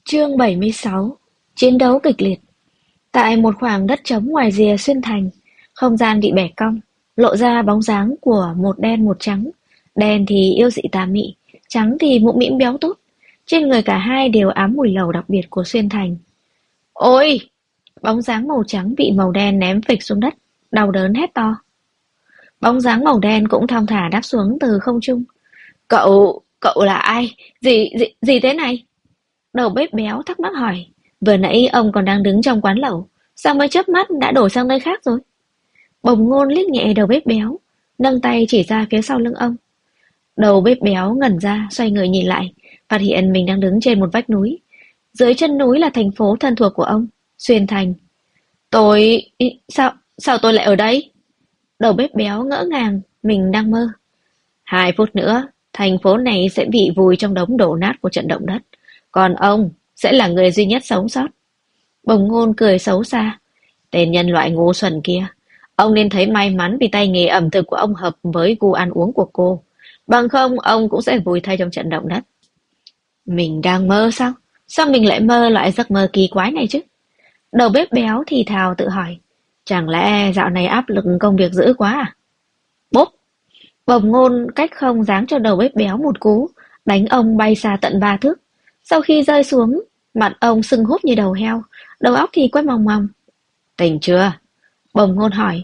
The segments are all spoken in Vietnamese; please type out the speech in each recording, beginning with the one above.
Chương 76. Chiến đấu kịch liệt. Tại một khoảng đất trống ngoài rìa xuyên thành, không gian bị bẻ cong, lộ ra bóng dáng của một đen một trắng. Đen thì yêu dị tà mị, trắng thì mũm mĩm béo tốt. Trên người cả hai đều ám mùi lầu đặc biệt của xuyên thành. Ôi! Bóng dáng màu trắng bị màu đen ném phịch xuống đất, đau đớn hét to. Bóng dáng màu đen cũng thong thả đáp xuống từ không trung. Cậu là ai? Gì thế này? Đầu bếp béo thắc mắc hỏi, vừa nãy ông còn đang đứng trong quán lẩu, sao mới chớp mắt đã đổi sang nơi khác rồi? Bồng ngôn liếc nhẹ đầu bếp béo, nâng tay chỉ ra phía sau lưng ông. Đầu bếp béo ngẩn ra, xoay người nhìn lại, phát hiện mình đang đứng trên một vách núi. Dưới chân núi là thành phố thân thuộc của ông, Xuyên Thành. Tôi... sao tôi lại ở đây? Đầu bếp béo ngỡ ngàng, mình đang mơ. 2 phút nữa, thành phố này sẽ bị vùi trong đống đổ nát của trận động đất. Còn ông sẽ là người duy nhất sống sót. Bồng ngôn cười xấu xa. Tên nhân loại ngu xuẩn kia. Ông nên thấy may mắn vì tay nghề ẩm thực của ông hợp với gu ăn uống của cô. Bằng không, ông cũng sẽ vùi thay trong trận động đất. Mình đang mơ sao? Sao mình lại mơ loại giấc mơ kỳ quái này chứ? Đầu bếp béo thì thào tự hỏi. Chẳng lẽ dạo này áp lực công việc dữ quá à? Bốp! Bồng ngôn cách không giáng cho đầu bếp béo một cú, đánh ông bay xa tận 3 thước. Sau khi rơi xuống, mặt ông sưng húp như đầu heo, đầu óc thì quay mòng mòng. Tỉnh chưa? Bồng ngôn hỏi.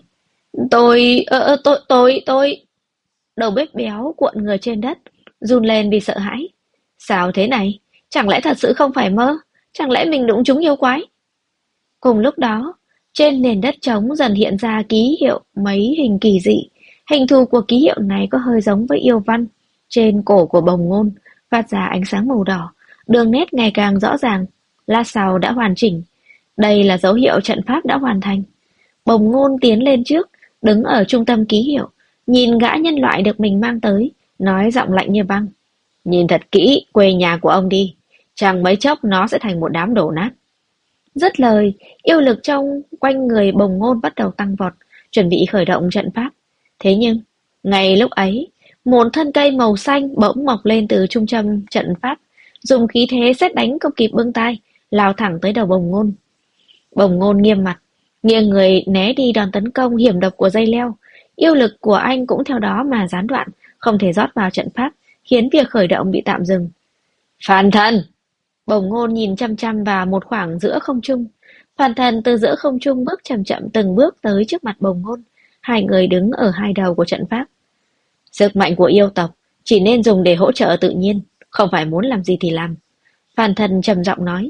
Tôi... Đầu bếp béo cuộn người trên đất, run lên vì sợ hãi. Sao thế này? Chẳng lẽ thật sự không phải mơ? Chẳng lẽ mình đụng trúng yêu quái? Cùng lúc đó, trên nền đất trống dần hiện ra ký hiệu mấy hình kỳ dị. Hình thù của ký hiệu này có hơi giống với yêu văn. Trên cổ của bồng ngôn phát ra ánh sáng màu đỏ, đường nét ngày càng rõ ràng. La sào đã hoàn chỉnh. Đây là dấu hiệu trận pháp đã hoàn thành. Bồng ngôn tiến lên trước, đứng ở trung tâm ký hiệu, nhìn gã nhân loại được mình mang tới, nói giọng lạnh như băng. Nhìn thật kỹ quê nhà của ông đi, chẳng mấy chốc nó sẽ thành một đám đổ nát. Dứt lời, yêu lực trong quanh người bồng ngôn bắt đầu tăng vọt, chuẩn bị khởi động trận pháp. Thế nhưng, ngay lúc ấy, một thân cây màu xanh bỗng mọc lên từ trung tâm trận pháp, dùng khí thế sét đánh không kịp bưng tay, lao thẳng tới đầu bồng ngôn. Bồng ngôn nghiêm mặt, nghiêng người né đi đòn tấn công hiểm độc của dây leo. Yêu lực của anh cũng theo đó mà gián đoạn, không thể rót vào trận pháp, khiến việc khởi động bị tạm dừng. Phản thần! Bồng ngôn nhìn chăm chăm vào một khoảng giữa không trung. Phản thần từ giữa không trung bước chậm chậm từng bước tới trước mặt bồng ngôn. Hai người đứng ở hai đầu của trận pháp. Sức mạnh của yêu tộc chỉ nên dùng để hỗ trợ tự nhiên, không phải muốn làm gì thì làm. Phản thần trầm giọng nói.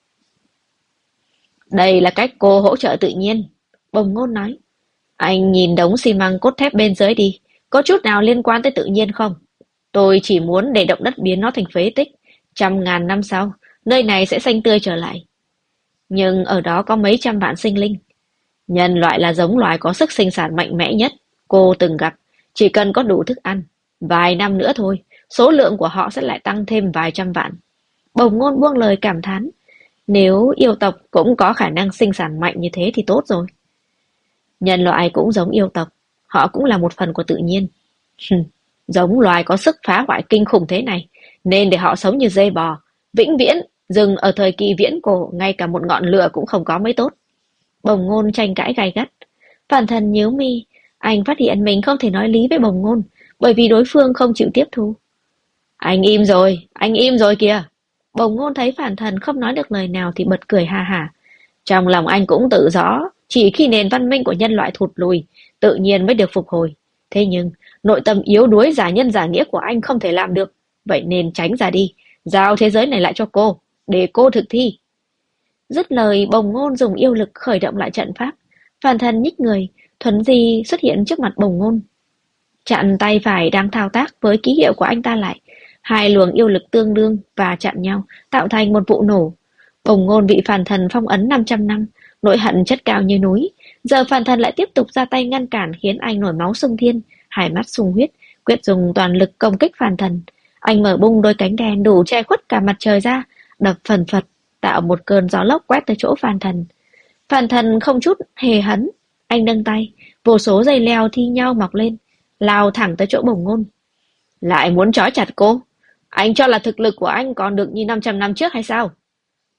Đây là cách cô hỗ trợ tự nhiên. Bồng ngôn nói. Anh nhìn đống xi măng cốt thép bên dưới đi, có chút nào liên quan tới tự nhiên không? Tôi chỉ muốn để động đất biến nó thành phế tích. 100.000 năm sau, nơi này sẽ xanh tươi trở lại. Nhưng ở đó có mấy trăm vạn sinh linh. Nhân loại là giống loài có sức sinh sản mạnh mẽ nhất cô từng gặp. Chỉ cần có đủ thức ăn, vài năm nữa thôi, số lượng của họ sẽ lại tăng thêm vài trăm vạn. Bồng ngôn buông lời cảm thán. Nếu yêu tộc cũng có khả năng sinh sản mạnh như thế thì tốt rồi. Nhân loại cũng giống yêu tộc, họ cũng là một phần của tự nhiên. Giống loài có sức phá hoại kinh khủng thế này, nên để họ sống như dê bò, vĩnh viễn, dừng ở thời kỳ viễn cổ, ngay cả một ngọn lửa cũng không có mới tốt. Bồng ngôn tranh cãi gay gắt. Phản thần nhíu mi, anh phát hiện mình không thể nói lý với bồng ngôn, bởi vì đối phương không chịu tiếp thu. Anh im rồi kìa. Bồng ngôn thấy phản thần không nói được lời nào thì bật cười ha hả. Trong lòng anh cũng tự rõ, chỉ khi nền văn minh của nhân loại thụt lùi, tự nhiên mới được phục hồi. Thế nhưng, nội tâm yếu đuối giả nhân giả nghĩa của anh không thể làm được. Vậy nên tránh ra đi, giao thế giới này lại cho cô, để cô thực thi. Dứt lời, bồng ngôn dùng yêu lực khởi động lại trận pháp. Phản thần nhích người, thuấn di xuất hiện trước mặt bồng ngôn. Chặn tay phải đang thao tác với ký hiệu của anh ta lại. Hai luồng yêu lực tương đương và chạm nhau, tạo thành một vụ nổ. Bồng ngôn bị phản thần phong ấn 500 năm, nỗi hận chất cao như núi. Giờ phản thần lại tiếp tục ra tay ngăn cản khiến anh nổi máu xung thiên, hai mắt sung huyết, quyết dùng toàn lực công kích phản thần. Anh mở bung đôi cánh đen đủ che khuất cả mặt trời ra, đập phần phật, tạo một cơn gió lốc quét tới chỗ phản thần. Phản thần không chút hề hấn, anh nâng tay, vô số dây leo thi nhau mọc lên, lao thẳng tới chỗ bồng ngôn. Lại muốn trói chặt cô? Anh cho là thực lực của anh còn được như 500 năm trước hay sao?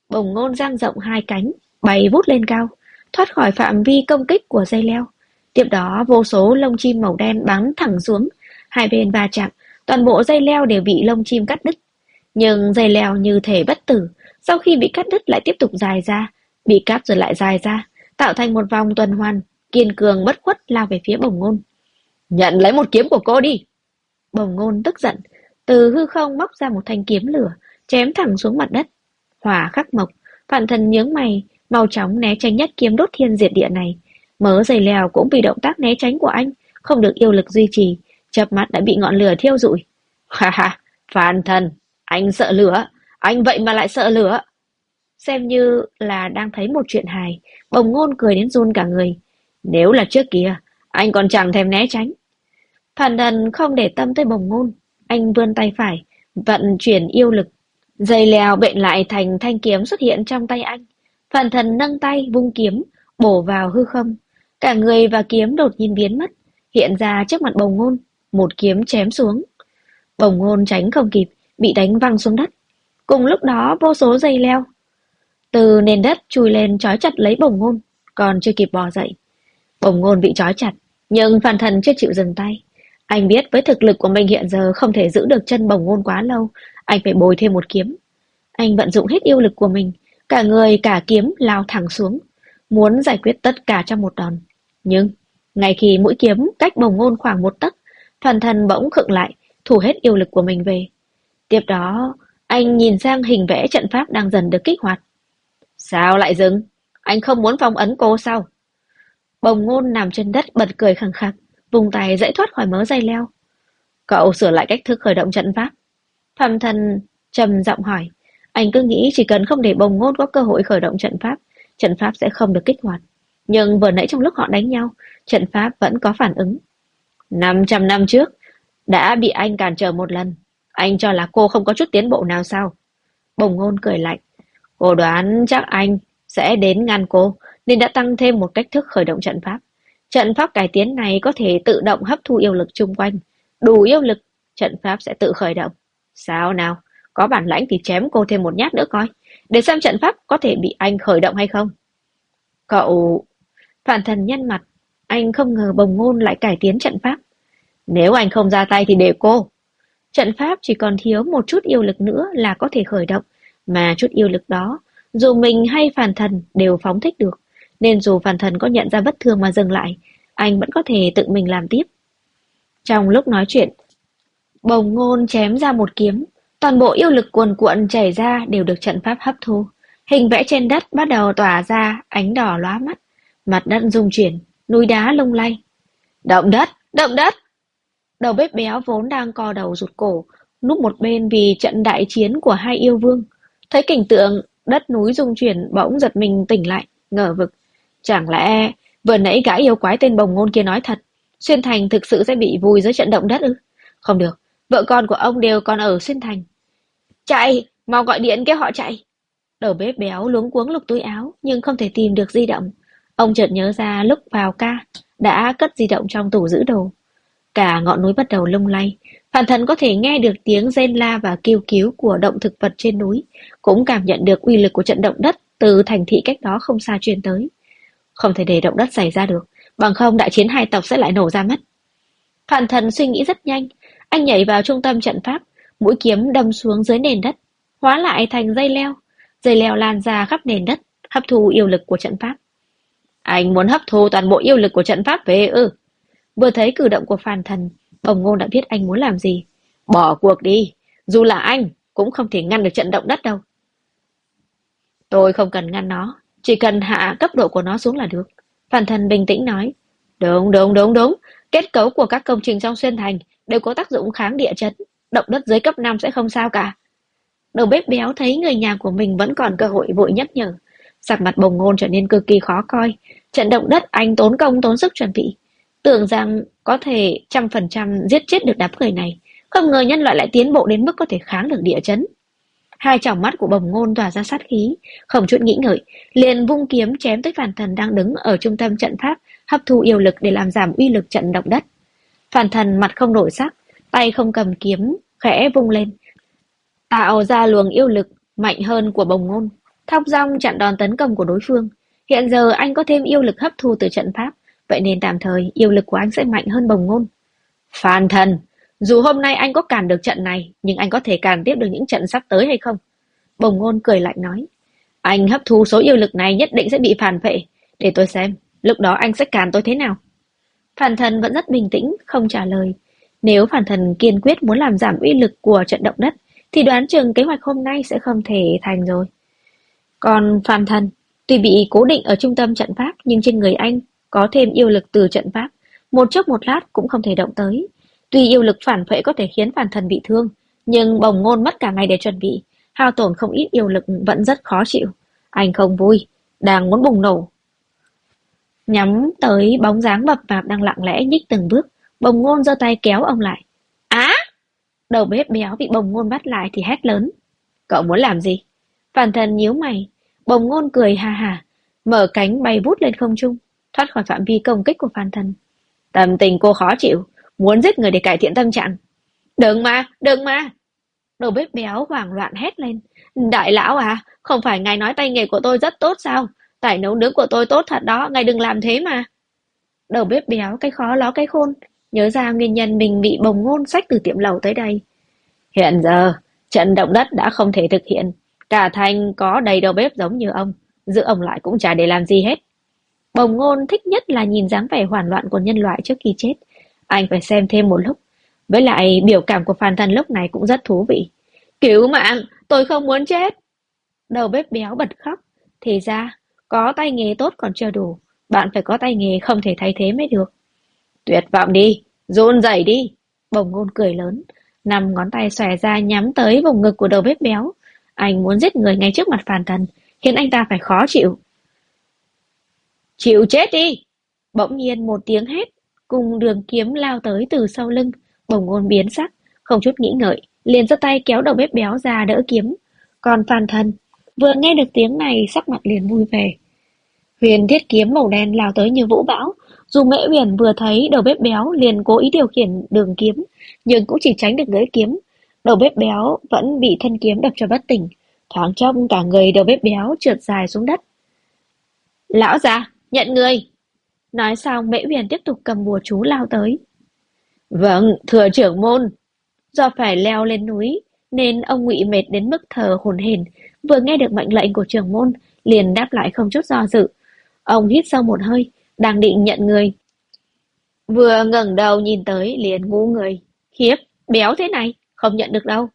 Bồng ngôn dang rộng hai cánh, bay vút lên cao, thoát khỏi phạm vi công kích của dây leo. Tiếp đó vô số lông chim màu đen bắn thẳng xuống, hai bên va chạm, toàn bộ dây leo đều bị lông chim cắt đứt. Nhưng dây leo như thể bất tử, sau khi bị cắt đứt lại tiếp tục dài ra, bị cắt rồi lại dài ra, tạo thành một vòng tuần hoàn, kiên cường bất khuất lao về phía bồng ngôn. Nhận lấy một kiếm của cô đi! Bồng ngôn tức giận, từ hư không móc ra một thanh kiếm lửa, chém thẳng xuống mặt đất. Hỏa khắc mộc, Phạn Thần nhướng mày, mau chóng né tránh nhất kiếm đốt thiên diệt địa này. Mớ dây leo cũng vì động tác né tránh của anh, không được yêu lực duy trì, chớp mắt đã bị ngọn lửa thiêu rụi. Ha ha, Phạn Thần, anh sợ lửa, anh vậy mà lại sợ lửa. Xem như là đang thấy một chuyện hài, bồng ngôn cười đến run cả người. Nếu là trước kia, anh còn chẳng thèm né tránh. Phạn Thần không để tâm tới bồng ngôn, anh vươn tay phải, vận chuyển yêu lực. Dây leo bện lại thành thanh kiếm xuất hiện trong tay anh. Phạn Thần nâng tay vung kiếm, bổ vào hư không. Cả người và kiếm đột nhiên biến mất, hiện ra trước mặt bồng ngôn, một kiếm chém xuống. Bồng ngôn tránh không kịp, bị đánh văng xuống đất. Cùng lúc đó vô số dây leo từ nền đất chui lên trói chặt lấy bồng ngôn, còn chưa kịp bò dậy. Bồng ngôn bị trói chặt, nhưng Phạn Thần chưa chịu dừng tay. Anh biết với thực lực của mình hiện giờ không thể giữ được chân bồng ngôn quá lâu, anh phải bồi thêm một kiếm. Anh vận dụng hết yêu lực của mình, cả người cả kiếm lao thẳng xuống, muốn giải quyết tất cả trong một đòn. Nhưng, ngay khi mũi kiếm cách bồng ngôn khoảng một tấc, Phạn Thần bỗng khựng lại, thủ hết yêu lực của mình về. Tiếp đó, anh nhìn sang hình vẽ trận pháp đang dần được kích hoạt. Sao lại dừng? Anh không muốn phong ấn cô sao? Bồng ngôn nằm trên đất bật cười khằng khặc, vùng tay giãy thoát khỏi mớ dây leo. Cậu sửa lại cách thức khởi động trận pháp. Phàm Thần trầm giọng hỏi. Anh cứ nghĩ chỉ cần không để bồng ngôn có cơ hội khởi động trận pháp sẽ không được kích hoạt. Nhưng vừa nãy trong lúc họ đánh nhau, trận pháp vẫn có phản ứng. 500 năm trước, đã bị anh cản trở một lần. Anh cho là cô không có chút tiến bộ nào sao? Bồng ngôn cười lạnh. Cô đoán chắc anh sẽ đến ngăn cô, nên đã tăng thêm một cách thức khởi động trận pháp. Trận pháp cải tiến này có thể tự động hấp thu yêu lực chung quanh. Đủ yêu lực, trận pháp sẽ tự khởi động. Sao nào? Có bản lãnh thì chém cô thêm một nhát nữa coi, để xem trận pháp có thể bị anh khởi động hay không. Cậu... Phạn Thần nhăn mặt, anh không ngờ bồng ngôn lại cải tiến trận pháp. Nếu anh không ra tay thì để cô. Trận pháp chỉ còn thiếu một chút yêu lực nữa là có thể khởi động, mà chút yêu lực đó, dù mình hay Phạn Thần đều phóng thích được, nên dù Phạn Thần có nhận ra vết thương mà dừng lại, anh vẫn có thể tự mình làm tiếp. Trong lúc nói chuyện, bồng ngôn chém ra một kiếm, toàn bộ yêu lực cuồn cuộn chảy ra đều được trận pháp hấp thu. Hình vẽ trên đất bắt đầu tỏa ra ánh đỏ lóa mắt, mặt đất rung chuyển, núi đá lung lay. Động đất, động đất! Đầu bếp béo vốn đang co đầu rụt cổ, núp một bên vì trận đại chiến của hai yêu vương. Thấy cảnh tượng đất núi rung chuyển bỗng giật mình tỉnh lại, ngờ vực. Chẳng lẽ vừa nãy gã yêu quái tên bồng ngôn kia nói thật, Xuyên Thành thực sự sẽ bị vùi dưới trận động đất ư? Không được, vợ con của ông đều còn ở Xuyên Thành. Chạy, mau gọi điện kêu họ chạy. Đầu bếp béo luống cuống lục túi áo nhưng không thể tìm được di động. Ông chợt nhớ ra lúc vào ca đã cất di động trong tủ giữ đồ. Cả ngọn núi bắt đầu lung lay. Phạn Thần có thể nghe được tiếng rên la và kêu cứu của động thực vật trên núi, cũng cảm nhận được uy lực của trận động đất từ thành thị cách đó không xa truyền tới. Không thể để động đất xảy ra được, bằng không đại chiến hai tộc sẽ lại nổ ra mất. Phạn Thần suy nghĩ rất nhanh, anh nhảy vào trung tâm trận pháp, mũi kiếm đâm xuống dưới nền đất, hóa lại thành dây leo lan ra khắp nền đất, hấp thu yêu lực của trận pháp. Anh muốn hấp thu toàn bộ yêu lực của trận pháp về ư? Vừa thấy cử động của Phạn Thần, bồng ngôn đã biết anh muốn làm gì. Bỏ cuộc đi, dù là anh cũng không thể ngăn được trận động đất đâu. Tôi không cần ngăn nó, chỉ cần hạ cấp độ của nó xuống là được. Phạn Thần bình tĩnh nói. Đúng. Kết cấu của các công trình trong Xuyên Thành đều có tác dụng kháng địa chấn. Động đất dưới cấp 5 sẽ không sao cả. Đầu bếp béo thấy người nhà của mình vẫn còn cơ hội vội nhắc nhở. Sắc mặt bồng ngôn trở nên cực kỳ khó coi. Trận động đất anh tốn công tốn sức chuẩn bị, tưởng rằng có thể 100% giết chết được đám người này. Không ngờ nhân loại lại tiến bộ đến mức có thể kháng được địa chấn. Hai tròng mắt của bồng ngôn tỏa ra sát khí, không chút nghĩ ngợi, liền vung kiếm chém tới Phạn Thần đang đứng ở trung tâm trận pháp, hấp thu yêu lực để làm giảm uy lực trận động đất. Phạn Thần mặt không đổi sắc, tay không cầm kiếm, khẽ vung lên, tạo ra luồng yêu lực mạnh hơn của bồng ngôn. thong dong chặn đòn tấn công của đối phương. Hiện giờ anh có thêm yêu lực hấp thu từ trận pháp, vậy nên tạm thời yêu lực của anh sẽ mạnh hơn Bồng Ngôn. Phan Thần, dù hôm nay anh có cản được trận này, nhưng anh có thể cản tiếp được những trận sắp tới hay không? Bồng Ngôn cười lạnh nói. Anh hấp thu số yêu lực này nhất định sẽ bị phản phệ. Để tôi xem, lúc đó anh sẽ cản tôi thế nào? Phản Thần vẫn rất bình tĩnh, không trả lời. Nếu Phản Thần kiên quyết muốn làm giảm uy lực của trận động đất, thì đoán chừng kế hoạch hôm nay sẽ không thể thành rồi. Còn Phản Thần, tuy bị cố định ở trung tâm trận pháp, nhưng trên người anh có thêm yêu lực từ trận pháp, một chốc một lát cũng không thể động tới. Tuy yêu lực phản phệ có thể khiến Phản Thần bị thương, nhưng Bồng Ngôn mất cả ngày để chuẩn bị, hao tổn không ít yêu lực vẫn rất khó chịu. Anh không vui, đang muốn bùng nổ. Nhắm tới bóng dáng mập mạp đang lặng lẽ nhích từng bước, Bồng Ngôn giơ tay kéo ông lại. Á! Đầu bếp béo bị Bồng Ngôn bắt lại thì hét lớn. Cậu muốn làm gì? Phản Thần nhíu mày. Bồng Ngôn cười ha ha, mở cánh bay vút lên không trung, thoát khỏi phạm vi công kích của Phản Thần. Tâm tình cô khó chịu, muốn giết người để cải thiện tâm trạng. Đừng mà, đừng mà! Đầu bếp béo hoảng loạn hét lên. Đại lão à, không phải ngài nói tay nghề của tôi rất tốt sao? Tài nấu nướng của tôi tốt thật đó, ngài đừng làm thế mà. Đầu bếp béo cái khó ló cái khôn, nhớ ra nguyên nhân mình bị Bồng Ngôn xách từ tiệm lẩu tới đây. Hiện giờ, trận động đất đã không thể thực hiện. Cả thành có đầy đầu bếp giống như ông, giữ ông lại cũng chả để làm gì hết. Bồng Ngôn thích nhất là nhìn dáng vẻ hoảng loạn của nhân loại trước khi chết. Anh phải xem thêm một lúc. Với lại biểu cảm của Phan Thần lúc này cũng rất thú vị. Cứu mạng, tôi không muốn chết. Đầu bếp béo bật khóc. Thì ra, có tay nghề tốt còn chưa đủ. Bạn phải có tay nghề không thể thay thế mới được. Tuyệt vọng đi, run rẩy đi. Bồng Ngôn cười lớn, 5 ngón tay xòe ra nhắm tới vùng ngực của đầu bếp béo. Anh muốn giết người ngay trước mặt Phan Thần, khiến anh ta phải khó chịu. Chịu chết đi! Bỗng nhiên một tiếng hét, cùng đường kiếm lao tới từ sau lưng. Bồng Ngôn biến sắc, không chút nghĩ ngợi, liền giơ tay kéo đầu bếp béo ra đỡ kiếm. Còn Phan Thần vừa nghe được tiếng này, sắc mặt liền vui vẻ. Huyền thiết kiếm màu đen lao tới như vũ bão. Dù Mễ Uyển vừa thấy đầu bếp béo liền cố ý điều khiển đường kiếm, nhưng cũng chỉ tránh được lưỡi kiếm. Đầu bếp béo vẫn bị thân kiếm đập cho bất tỉnh. Thoáng trông cả người đầu bếp béo trượt dài xuống đất. Lão già, nhận người! Nói xong Mễ Uyển tiếp tục cầm bùa chú lao tới. Vâng, thưa trưởng môn. Do phải leo lên núi, nên ông Ngụy mệt đến mức thở hổn hển. Vừa nghe được mệnh lệnh của trưởng môn, liền đáp lại không chút do dự. Ông hít sâu một hơi, đang định nhận người. Vừa ngẩng đầu nhìn tới liền ngu người. Khiếp, béo thế này, không nhận được đâu.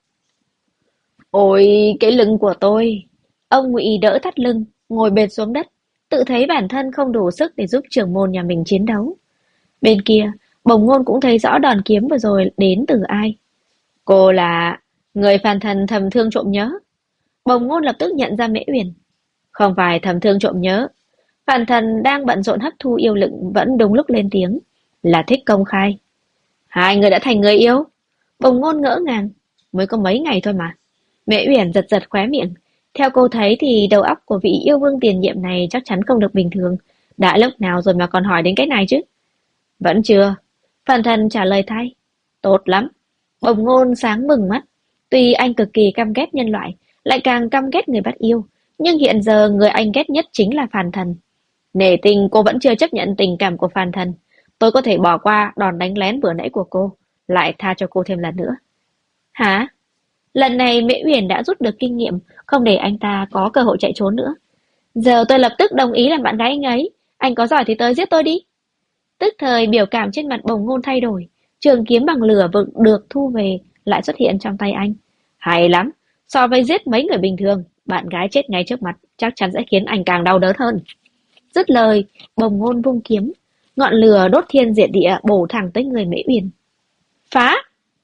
Ôi, cái lưng của tôi. Ông Ngụy đỡ thắt lưng, ngồi bệt xuống đất, tự thấy bản thân không đủ sức để giúp trưởng môn nhà mình chiến đấu. Bên kia, Bồng Ngôn cũng thấy rõ đòn kiếm vừa rồi đến từ ai. Cô là người Phan Thần thầm thương trộm nhớ. Bồng Ngôn lập tức nhận ra Mễ Uyển. Không phải thầm thương trộm nhớ. Phan Thần đang bận rộn hấp thu yêu lực vẫn đúng lúc lên tiếng. Là thích công khai. Hai người đã thành người yêu. Bồng Ngôn ngỡ ngàng. Mới có mấy ngày thôi mà. Mễ Uyển giật giật khóe miệng. Theo cô thấy thì đầu óc của vị yêu vương tiền nhiệm này chắc chắn không được bình thường. Đã lúc nào rồi mà còn hỏi đến cái này chứ? Vẫn chưa. Phan Thần trả lời thay. Tốt lắm. Bồng Ngôn sáng mừng mắt. Tuy anh cực kỳ căm ghét nhân loại, lại càng căm ghét người bắt yêu, nhưng hiện giờ người anh ghét nhất chính là Phan Thần. Nể tình cô vẫn chưa chấp nhận tình cảm của Phan Thần. Tôi có thể bỏ qua đòn đánh lén vừa nãy của cô, lại tha cho cô thêm lần nữa. Hả? Lần này Mễ Uyển đã rút được kinh nghiệm, không để anh ta có cơ hội chạy trốn nữa. Giờ tôi lập tức đồng ý làm bạn gái anh ấy. Anh có giỏi thì tới giết tôi đi. Tức thời biểu cảm trên mặt Bồng Ngôn thay đổi. Trường kiếm bằng lửa vực được thu về lại xuất hiện trong tay anh. Hay lắm. So với giết mấy người bình thường, bạn gái chết ngay trước mặt chắc chắn sẽ khiến anh càng đau đớn hơn. Dứt lời, Bồng Ngôn vung kiếm, ngọn lửa đốt thiên diệt địa bổ thẳng tới người Mễ Uyển. Phá!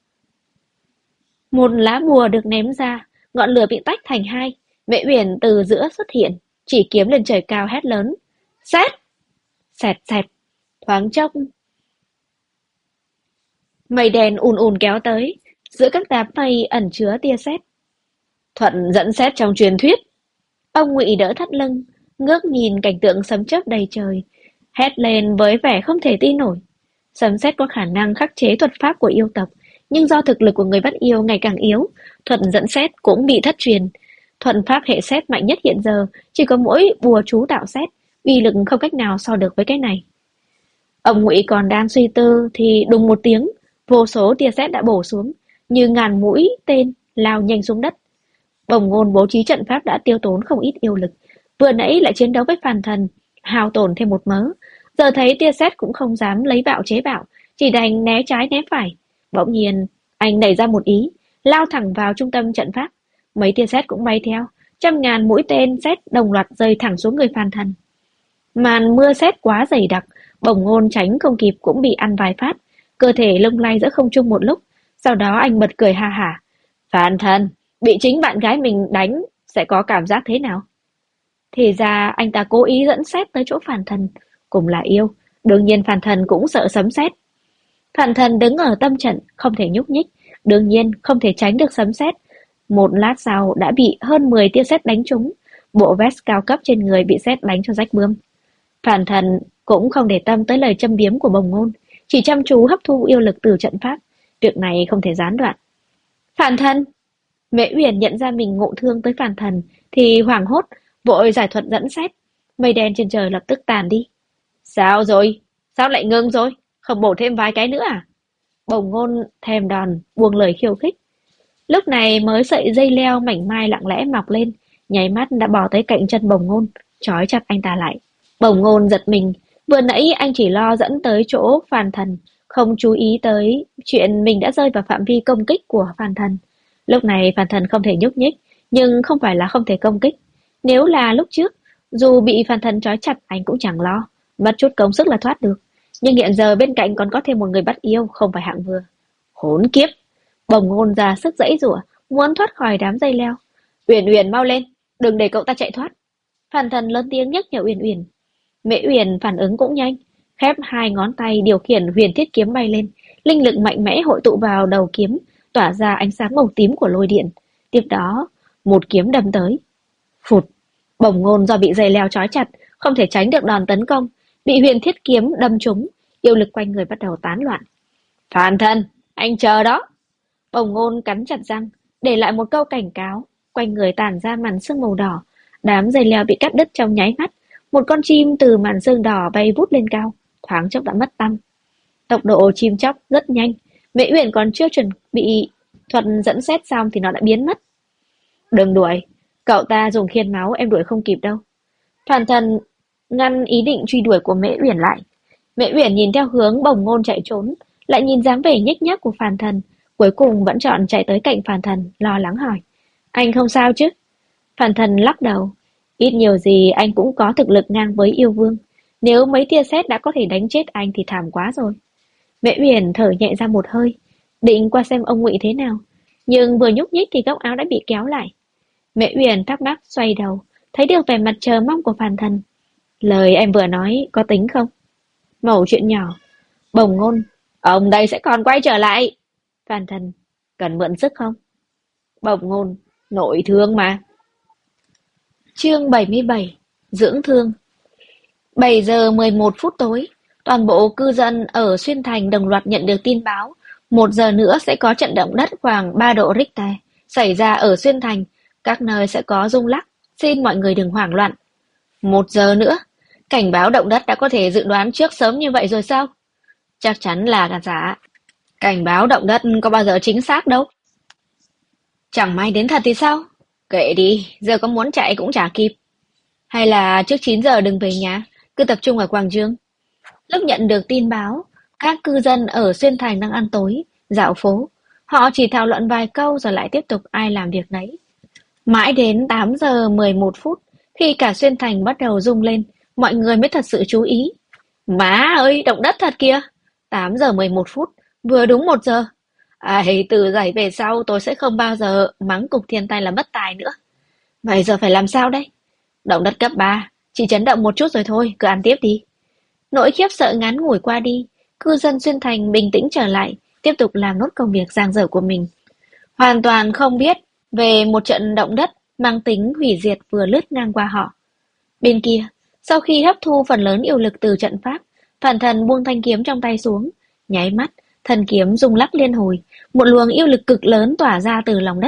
Một lá bùa được ném ra, ngọn lửa bị tách thành hai. Mễ Uyển từ giữa xuất hiện, chỉ kiếm lên trời cao hét lớn. Xét! Xẹt xẹt! Thoáng chốc, mây đen ùn ùn kéo tới, giữa các đám mây ẩn chứa tia sét. Thuận dẫn sét trong truyền thuyết. Ông Ngụy đỡ thắt lưng, ngước nhìn cảnh tượng sấm chớp đầy trời, hét lên với vẻ không thể tin nổi. Sấm sét có khả năng khắc chế thuật pháp của yêu tộc, nhưng do thực lực của người bắt yêu ngày càng yếu, thuật dẫn sét cũng bị thất truyền. Thuần pháp hệ sét mạnh nhất hiện giờ chỉ có mỗi bùa chú tạo sét, uy lực không cách nào so được với cái này. Ông Ngụy còn đang suy tư thì đùng một tiếng, vô số tia sét đã bổ xuống, như ngàn mũi tên lao nhanh xuống đất. Bồng Ngôn bố trí trận pháp đã tiêu tốn không ít yêu lực, vừa nãy lại chiến đấu với phàn thần, hao tổn thêm một mớ, giờ thấy tia sét cũng không dám lấy bạo chế bạo, chỉ đành né trái né phải. Bỗng nhiên, anh nảy ra một ý, lao thẳng vào trung tâm trận pháp. Mấy tia sét cũng bay theo, trăm ngàn mũi tên sét đồng loạt rơi thẳng xuống người phàn thần. Màn mưa sét quá dày đặc, Bồng Ngôn tránh không kịp cũng bị ăn vài phát, cơ thể lung lay giữa không trung một lúc, sau đó anh bật cười ha hả. Phàn thần, bị chính bạn gái mình đánh sẽ có cảm giác thế nào? Thì ra anh ta cố ý dẫn sét tới chỗ phàn thần, cùng là yêu, đương nhiên phàn thần cũng sợ sấm sét. Phàn thần đứng ở tâm trận, không thể nhúc nhích, đương nhiên không thể tránh được sấm sét. Một lát sau đã bị hơn 10 tia sét đánh trúng, bộ vest cao cấp trên người bị sét đánh cho rách bươm. Phàn thần cũng không để tâm tới lời châm biếm của Bồng Ngôn, chỉ chăm chú hấp thu yêu lực từ trận pháp, việc này không thể gián đoạn. Phàn thần! Mễ Uyển nhận ra mình ngộ thương tới phàn thần thì hoảng hốt, vội giải thuật dẫn sét, mây đen trên trời lập tức tàn đi. Sao rồi? Sao lại ngưng rồi? Không bổ thêm vài cái nữa à? Bồng Ngôn thèm đòn, buông lời khiêu khích. Lúc này mới sợi dây leo mảnh mai lặng lẽ mọc lên, nháy mắt đã bò tới cạnh chân Bồng Ngôn, trói chặt anh ta lại. Bồng Ngôn giật mình, vừa nãy anh chỉ lo dẫn tới chỗ phàn thần, không chú ý tới chuyện mình đã rơi vào phạm vi công kích của phàn thần. Lúc này phàn thần không thể nhúc nhích, nhưng không phải là không thể công kích. Nếu là lúc trước, dù bị phàn thần trói chặt anh cũng chẳng lo, mất chút công sức là thoát được. Nhưng hiện giờ bên cạnh còn có thêm một người bắt yêu, không phải hạng vừa. Khốn kiếp! Bồng Ngôn ra sức giãy giụa, muốn thoát khỏi đám dây leo. Uyển Uyển mau lên, đừng để cậu ta chạy thoát. Phàn thần lớn tiếng nhắc nhở Uyển Uyển. Mễ Uyển phản ứng cũng nhanh, khép hai ngón tay điều khiển huyền thiết kiếm bay lên, linh lực mạnh mẽ hội tụ vào đầu kiếm, tỏa ra ánh sáng màu tím của lôi điện. Tiếp đó, một kiếm đâm tới. Phụt! Bồng Ngôn do bị dây leo trói chặt, không thể tránh được đòn tấn công, bị huyền thiết kiếm đâm trúng, yêu lực quanh người bắt đầu tán loạn. Phàn thần, anh chờ đó! Bồng Ngôn cắn chặt răng, để lại một câu cảnh cáo, quanh người tản ra màn sương màu đỏ, đám dây leo bị cắt đứt trong nháy mắt, một con chim từ màn sương đỏ bay vút lên cao, thoáng chốc đã mất tăm. Tốc độ chim chóc rất nhanh, Mễ Uyển còn chưa chuẩn bị thuật dẫn sét xong thì nó đã biến mất. Đừng đuổi, cậu ta dùng khiên máu em đuổi không kịp đâu. Phàn thần ngăn ý định truy đuổi của Mễ Uyển lại. Mễ Uyển nhìn theo hướng Bồng Ngôn chạy trốn, lại nhìn dáng vẻ nhếch nhác của phàn thần, cuối cùng vẫn chọn chạy tới cạnh phàn thần, lo lắng hỏi. Anh không sao chứ? Phàn thần lắc đầu. Ít nhiều gì anh cũng có thực lực ngang với yêu vương. Nếu mấy tia sét đã có thể đánh chết anh thì thảm quá rồi. Mễ Uyển thở nhẹ ra một hơi, định qua xem ông Ngụy thế nào. Nhưng vừa nhúc nhích thì góc áo đã bị kéo lại. Mễ Uyển thắc mắc xoay đầu, thấy được vẻ mặt chờ mong của phàn thần. Lời em vừa nói có tính không? Mẩu chuyện nhỏ. Bồng Ngôn, ông đây sẽ còn quay trở lại. Phàn thần, cần mượn sức không? Bồng Ngôn, nội thương mà. Chương 77, dưỡng thương. 7 giờ 11 phút tối, toàn bộ cư dân ở Xuyên Thành đồng loạt nhận được tin báo. 1 giờ nữa sẽ có trận động đất khoảng 3 độ Richter xảy ra ở Xuyên Thành, các nơi sẽ có rung lắc, xin mọi người đừng hoảng loạn. 1 giờ nữa, cảnh báo động đất đã có thể dự đoán trước sớm như vậy rồi sao? Chắc chắn là giả. Cảnh báo động đất có bao giờ chính xác đâu. Chẳng may đến thật thì sao? Kệ đi, giờ có muốn chạy cũng chả kịp. Hay là trước 9 giờ đừng về nhà, cứ tập trung ở quảng trường. Lúc nhận được tin báo, các cư dân ở Xuyên Thành đang ăn tối, dạo phố. Họ chỉ thảo luận vài câu rồi lại tiếp tục ai làm việc nấy. Mãi đến 8 giờ 11 phút, khi cả Xuyên Thành bắt đầu rung lên, mọi người mới thật sự chú ý. Má ơi, động đất thật kìa! 8 giờ 11 phút, vừa đúng 1 giờ. Từ giày về sau tôi sẽ không bao giờ mắng cục thiên tai là mất tài nữa. Vậy giờ phải làm sao đây? Động đất cấp 3, chỉ chấn động một chút rồi thôi, cứ ăn tiếp đi. Nỗi khiếp sợ ngắn ngủi qua đi, cư dân Xuyên Thành bình tĩnh trở lại, tiếp tục làm nốt công việc dang dở của mình. Hoàn toàn không biết về một trận động đất mang tính hủy diệt vừa lướt ngang qua họ. Bên kia, sau khi hấp thu phần lớn yêu lực từ trận pháp, phản thần buông thanh kiếm trong tay xuống, nháy mắt, thần kiếm rung lắc liên hồi, một luồng yêu lực cực lớn tỏa ra từ lòng đất,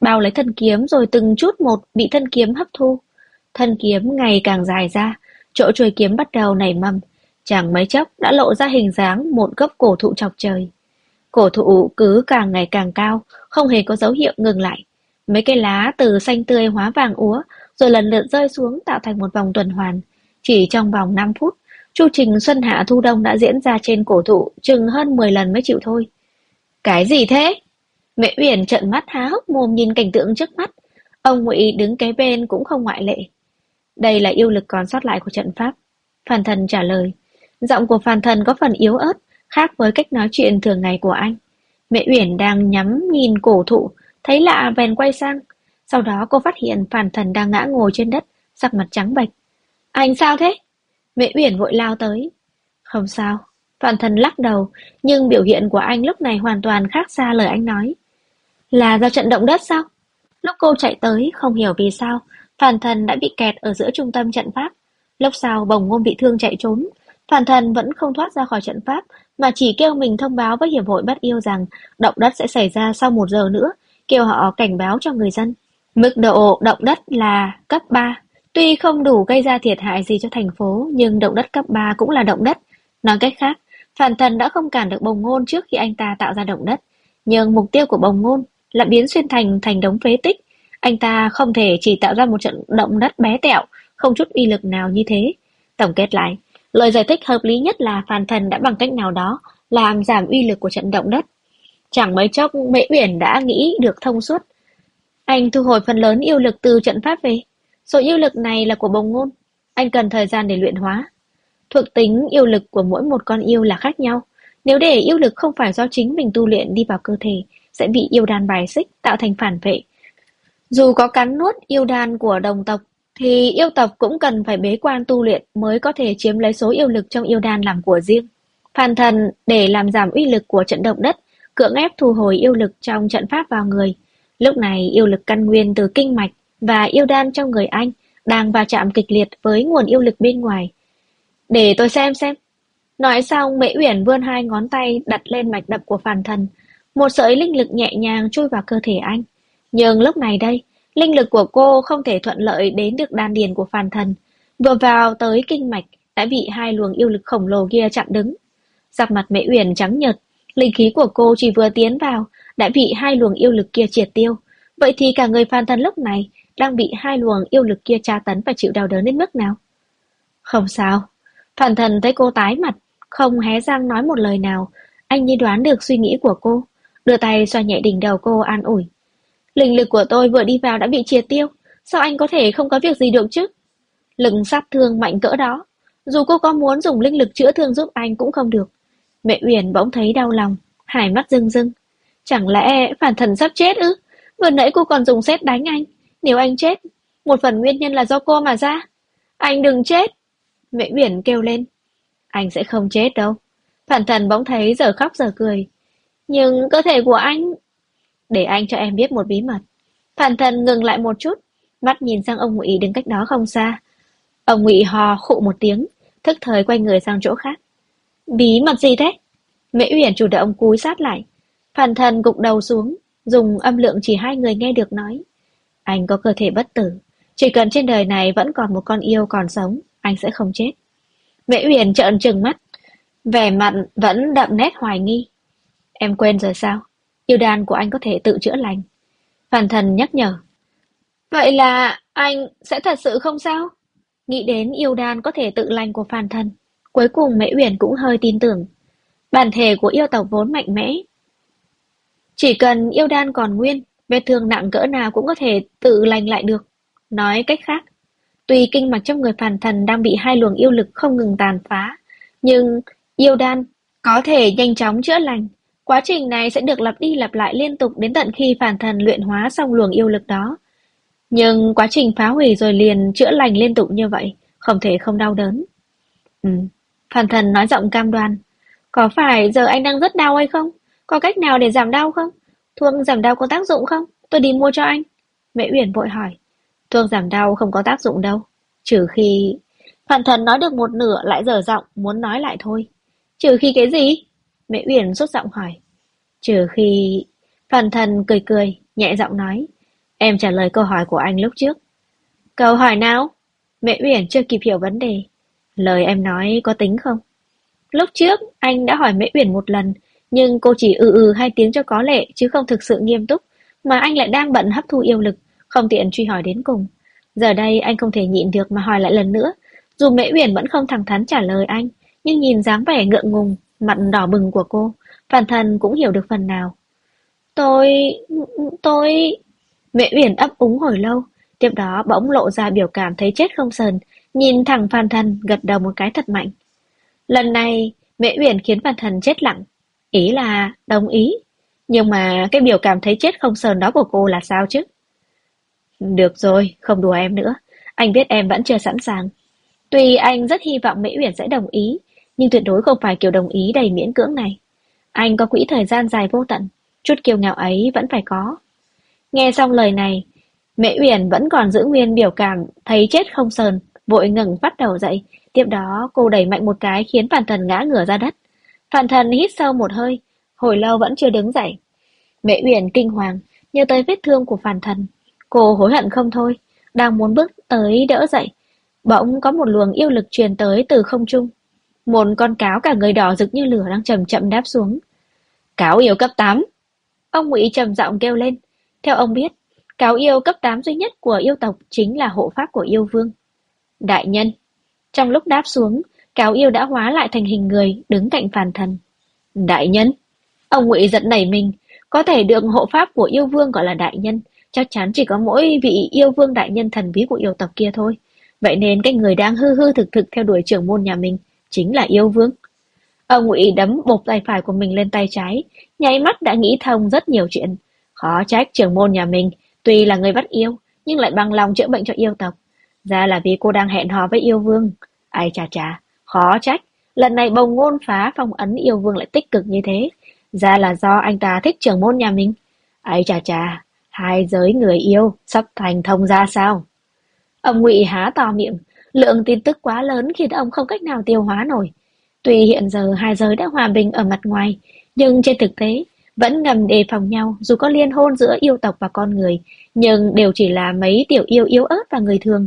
bao lấy thân kiếm rồi từng chút một bị thân kiếm hấp thu. Thân kiếm ngày càng dài ra, chỗ chuôi kiếm bắt đầu nảy mầm, chẳng mấy chốc đã lộ ra hình dáng một gốc cổ thụ chọc trời. Cổ thụ cứ càng ngày càng cao, không hề có dấu hiệu ngừng lại. Mấy cây lá từ xanh tươi hóa vàng úa, rồi lần lượt rơi xuống tạo thành một vòng tuần hoàn. Chỉ trong vòng 5 phút, chu trình xuân hạ thu đông đã diễn ra trên cổ thụ chừng hơn 10 lần mới chịu thôi. Cái gì thế? Mẹ Uyển trợn mắt há hốc mồm nhìn cảnh tượng trước mắt. Ông Ngụy đứng kế bên cũng không ngoại lệ. Đây là yêu lực còn sót lại của trận pháp. Phàn Thần trả lời. Giọng của Phàn Thần có phần yếu ớt, khác với cách nói chuyện thường ngày của anh. Mẹ Uyển đang nhắm nhìn cổ thụ, thấy lạ bèn quay sang. Sau đó cô phát hiện Phàn Thần đang ngã ngồi trên đất, sắc mặt trắng bệch. Anh sao thế? Mẹ Uyển vội lao tới. Không sao. Phàn Thần lắc đầu, nhưng biểu hiện của anh lúc này hoàn toàn khác xa lời anh nói. Là do trận động đất sao? Lúc cô chạy tới, không hiểu vì sao, Phàn Thần đã bị kẹt ở giữa trung tâm trận pháp. Lúc sau Bồng Ngôn bị thương chạy trốn, Phàn Thần vẫn không thoát ra khỏi trận pháp, mà chỉ kêu mình thông báo với Hiệp hội Bất Yêu rằng động đất sẽ xảy ra sau 1 giờ nữa, kêu họ cảnh báo cho người dân. Mức độ động đất là cấp 3. Tuy không đủ gây ra thiệt hại gì cho thành phố, nhưng động đất cấp 3 cũng là động đất. Nói cách khác, Phàn Thần đã không cản được Bồng Ngôn trước khi anh ta tạo ra động đất. Nhưng mục tiêu của Bồng Ngôn là biến Xuyên Thành thành đống phế tích. Anh ta không thể chỉ tạo ra một trận động đất bé tẹo, không chút uy lực nào như thế. Tổng kết lại, lời giải thích hợp lý nhất là Phàn Thần đã bằng cách nào đó làm giảm uy lực của trận động đất. Chẳng mấy chốc Mễ Uyển đã nghĩ được thông suốt. Anh thu hồi phần lớn yêu lực từ trận pháp về. Số yêu lực này là của Bồng Ngôn. Anh cần thời gian để luyện hóa. Thuộc tính yêu lực của mỗi một con yêu là khác nhau. Nếu để yêu lực không phải do chính mình tu luyện đi vào cơ thể, sẽ bị yêu đan bài xích, tạo thành phản vệ. Dù có cắn nuốt yêu đan của đồng tộc, thì yêu tộc cũng cần phải bế quan tu luyện mới có thể chiếm lấy số yêu lực trong yêu đan làm của riêng. Phàn Thần để làm giảm uy lực của trận động đất, cưỡng ép thu hồi yêu lực trong trận pháp vào người. Lúc này yêu lực căn nguyên từ kinh mạch và yêu đan trong người anh đang va chạm kịch liệt với nguồn yêu lực bên ngoài. Để tôi xem. Nói xong, Mễ Uyển vươn 2 ngón tay đặt lên mạch đập của Phàn Thần. Một sợi linh lực nhẹ nhàng chui vào cơ thể anh. Nhưng lúc này đây, linh lực của cô không thể thuận lợi đến được đan điền của Phàn Thần. Vừa vào tới kinh mạch, đã bị 2 luồng yêu lực khổng lồ kia chặn đứng. Sắc mặt Mễ Uyển trắng nhợt, linh khí của cô chỉ vừa tiến vào, đã bị 2 luồng yêu lực kia triệt tiêu. Vậy thì cả người Phàn Thần lúc này đang bị 2 luồng yêu lực kia tra tấn và chịu đau đớn đến mức nào? Không sao. Phàn Thần thấy cô tái mặt, không hé răng nói một lời nào. Anh như đoán được suy nghĩ của cô, đưa tay xoa nhẹ đỉnh đầu cô an ủi. Linh lực của tôi vừa đi vào đã bị triệt tiêu, sao anh có thể không có việc gì được chứ? Lực sát thương mạnh cỡ đó, dù cô có muốn dùng linh lực chữa thương giúp anh cũng không được. Mẹ Uyển bỗng thấy đau lòng, hai mắt rưng rưng. Chẳng lẽ Phàn Thần sắp chết ư? Vừa nãy cô còn dùng sét đánh anh. Nếu anh chết, một phần nguyên nhân là do cô mà ra. Anh đừng chết! Mẹ Uyển kêu lên. Anh sẽ không chết đâu. Phàn Thần bỗng thấy giờ khóc giờ cười. Nhưng cơ thể của anh... Để anh cho em biết một bí mật. Phàn Thần ngừng lại một chút, mắt nhìn sang ông Ngụy đứng cách đó không xa. Ông Ngụy hò khụ một tiếng, thức thời quay người sang chỗ khác. Bí mật gì thế? Mễ Uyển chủ động cúi sát lại. Phàn Thần gục đầu xuống, dùng âm lượng chỉ 2 người nghe được nói. Anh có cơ thể bất tử. Chỉ cần trên đời này vẫn còn một con yêu còn sống, anh sẽ không chết. Mễ Uyển trợn trừng mắt, vẻ mặt vẫn đậm nét hoài nghi. Em quên rồi sao? Yêu đan của anh có thể tự chữa lành. Phàn Thần nhắc nhở. Vậy là anh sẽ thật sự không sao? Nghĩ đến yêu đan có thể tự lành của Phàn Thần, cuối cùng Mễ Uyển cũng hơi tin tưởng. Bản thể của yêu tộc vốn mạnh mẽ. Chỉ cần yêu đan còn nguyên, vết thương nặng cỡ nào cũng có thể tự lành lại được. Nói cách khác, tuy kinh mạch trong người Phàn Thần đang bị 2 luồng yêu lực không ngừng tàn phá, nhưng yêu đan có thể nhanh chóng chữa lành. Quá trình này sẽ được lặp đi lặp lại liên tục đến tận khi Phàn Thần luyện hóa xong luồng yêu lực đó. Nhưng quá trình phá hủy rồi liền chữa lành liên tục như vậy, không thể không đau đớn. Phàn Thần nói giọng cam đoan. Có phải giờ anh đang rất đau hay không? Có cách nào để giảm đau không? Thuốc giảm đau có tác dụng không? Tôi đi mua cho anh. Mễ Uyển vội hỏi. Thuốc giảm đau không có tác dụng đâu. Trừ khi... Phàn Thần nói được một nửa lại dở giọng muốn nói lại thôi. Trừ khi cái gì? Mễ Uyển sốt giọng hỏi. Trừ khi... Phàn Thần cười cười, nhẹ giọng nói. Em trả lời câu hỏi của anh lúc trước. Câu hỏi nào? Mẹ Uyển chưa kịp hiểu vấn đề. Lời em nói có tính không? Lúc trước, anh đã hỏi Mễ Uyển một lần, nhưng cô chỉ hai tiếng cho có lệ chứ không thực sự nghiêm túc, mà anh lại đang bận hấp thu yêu lực, không tiện truy hỏi đến cùng. Giờ đây anh không thể nhịn được mà hỏi lại lần nữa. Dù Mễ Uyển vẫn không thẳng thắn trả lời anh, nhưng nhìn dáng vẻ ngượng ngùng, mặt đỏ bừng của cô, Phản Thần cũng hiểu được phần nào. Tôi... tôi... Mễ Uyển ấp úng hồi lâu, tiếp đó bỗng lộ ra biểu cảm thấy chết không sờn, nhìn thẳng Phan Thần gật đầu một cái thật mạnh. Lần này, Mễ Uyển khiến Phan Thần chết lặng, ý là đồng ý. Nhưng mà cái biểu cảm thấy chết không sờn đó của cô là sao chứ? Được rồi, không đùa em nữa. Anh biết em vẫn chưa sẵn sàng. Tuy anh rất hy vọng Mễ Uyển sẽ đồng ý, nhưng tuyệt đối không phải kiểu đồng ý đầy miễn cưỡng này. Anh có quỹ thời gian dài vô tận, chút kiêu ngạo ấy vẫn phải có. Nghe xong lời này, Mễ Uyển vẫn còn giữ nguyên biểu cảm thấy chết không sờn, vội ngẩng bắt đầu dậy. Tiếp đó cô đẩy mạnh một cái khiến Phản Thần ngã ngửa ra đất. Phản Thần hít sâu một hơi, hồi lâu vẫn chưa đứng dậy. Mễ Uyển kinh hoàng, nhớ tới vết thương của Phản Thần. Cô hối hận không thôi, đang muốn bước tới đỡ dậy. Bỗng có một luồng yêu lực truyền tới từ không trung. Một con cáo cả người đỏ rực như lửa đang chậm chậm đáp xuống. Cáo yêu cấp 8. Ông Ngụy trầm giọng kêu lên. Theo ông biết, cáo yêu cấp 8 duy nhất của yêu tộc chính là hộ pháp của yêu vương. Đại nhân. Trong lúc đáp xuống, cáo yêu đã hóa lại thành hình người, đứng cạnh Phàn Thần. Đại nhân. Ông Ngụy giật nảy mình, có thể được hộ pháp của yêu vương gọi là đại nhân, chắc chắn chỉ có mỗi vị yêu vương đại nhân thần bí của yêu tộc kia thôi. Vậy nên cái người đang hư hư thực thực theo đuổi trưởng môn nhà mình chính là yêu vương. Ông Ngụy đấm bộp tay phải của mình lên tay trái, nháy mắt đã nghĩ thông rất nhiều chuyện. Khó trách trưởng môn nhà mình, tuy là người bắt yêu, nhưng lại bằng lòng chữa bệnh cho yêu tộc. Ra là vì cô đang hẹn hò với yêu vương. Ai chà chà, khó trách, lần này bồng ngôn phá phong ấn yêu vương lại tích cực như thế. Ra là do anh ta thích trưởng môn nhà mình. Ai chà chà, hai giới người yêu sắp thành thông ra sao? Ông Ngụy há to miệng, lượng tin tức quá lớn khiến ông không cách nào tiêu hóa nổi. Tuy hiện giờ hai giới đã hòa bình ở mặt ngoài, nhưng trên thực tế vẫn ngầm đề phòng nhau dù có liên hôn giữa yêu tộc và con người, nhưng đều chỉ là mấy tiểu yêu yếu ớt và người thường.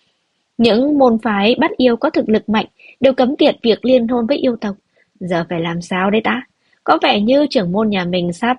Những môn phái bắt yêu có thực lực mạnh đều cấm tiệt việc liên hôn với yêu tộc. Giờ phải làm sao đấy ta? Có vẻ như trưởng môn nhà mình sắp...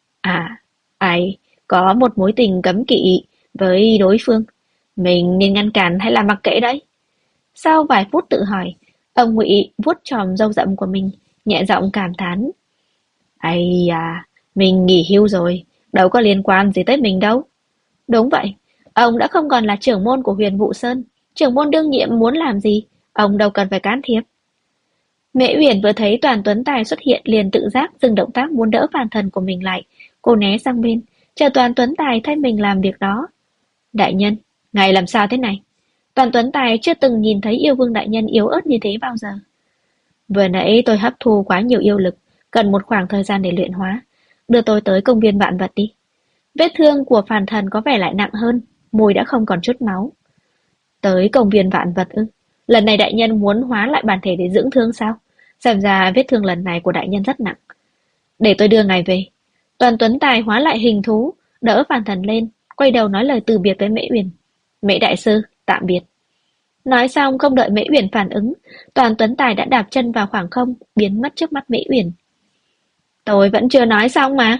ai, có một mối tình cấm kỵ với đối phương. Mình nên ngăn cản hay là mặc kệ đấy? Sau vài phút tự hỏi, ông Ngụy vuốt chòm râu rậm của mình, nhẹ giọng cảm thán. Ây à, mình nghỉ hưu rồi, đâu có liên quan gì tới mình đâu. Đúng vậy, ông đã không còn là trưởng môn của Huyền Vũ Sơn, trưởng môn đương nhiệm muốn làm gì, ông đâu cần phải can thiệp. Mễ Uyển vừa thấy Toàn Tuấn Tài xuất hiện liền tự giác dừng động tác muốn đỡ Phàn Thần của mình lại, cô né sang bên, chờ Toàn Tuấn Tài thay mình làm việc đó. Đại nhân, ngài làm sao thế này? Toàn Tuấn Tài chưa từng nhìn thấy yêu vương đại nhân yếu ớt như thế bao giờ. Vừa nãy tôi hấp thu quá nhiều yêu lực, cần một khoảng thời gian để luyện hóa. Đưa tôi tới công viên vạn vật đi. Vết thương của Phàn Thần có vẻ lại nặng hơn, môi đã không còn chút máu. Tới công viên vạn vật ư? Lần này đại nhân muốn hóa lại bản thể để dưỡng thương sao? Xem ra vết thương lần này của đại nhân rất nặng. Để tôi đưa ngài về. Toàn Tuấn Tài hóa lại hình thú, đỡ Phàn Thần lên, quay đầu nói lời từ biệt với Mễ Uyển. Mễ đại sư, tạm biệt. Nói xong không đợi Mễ Uyển phản ứng, Toàn Tuấn Tài đã đạp chân vào khoảng không, biến mất trước mắt Mễ Uyển. Tôi vẫn chưa nói xong mà.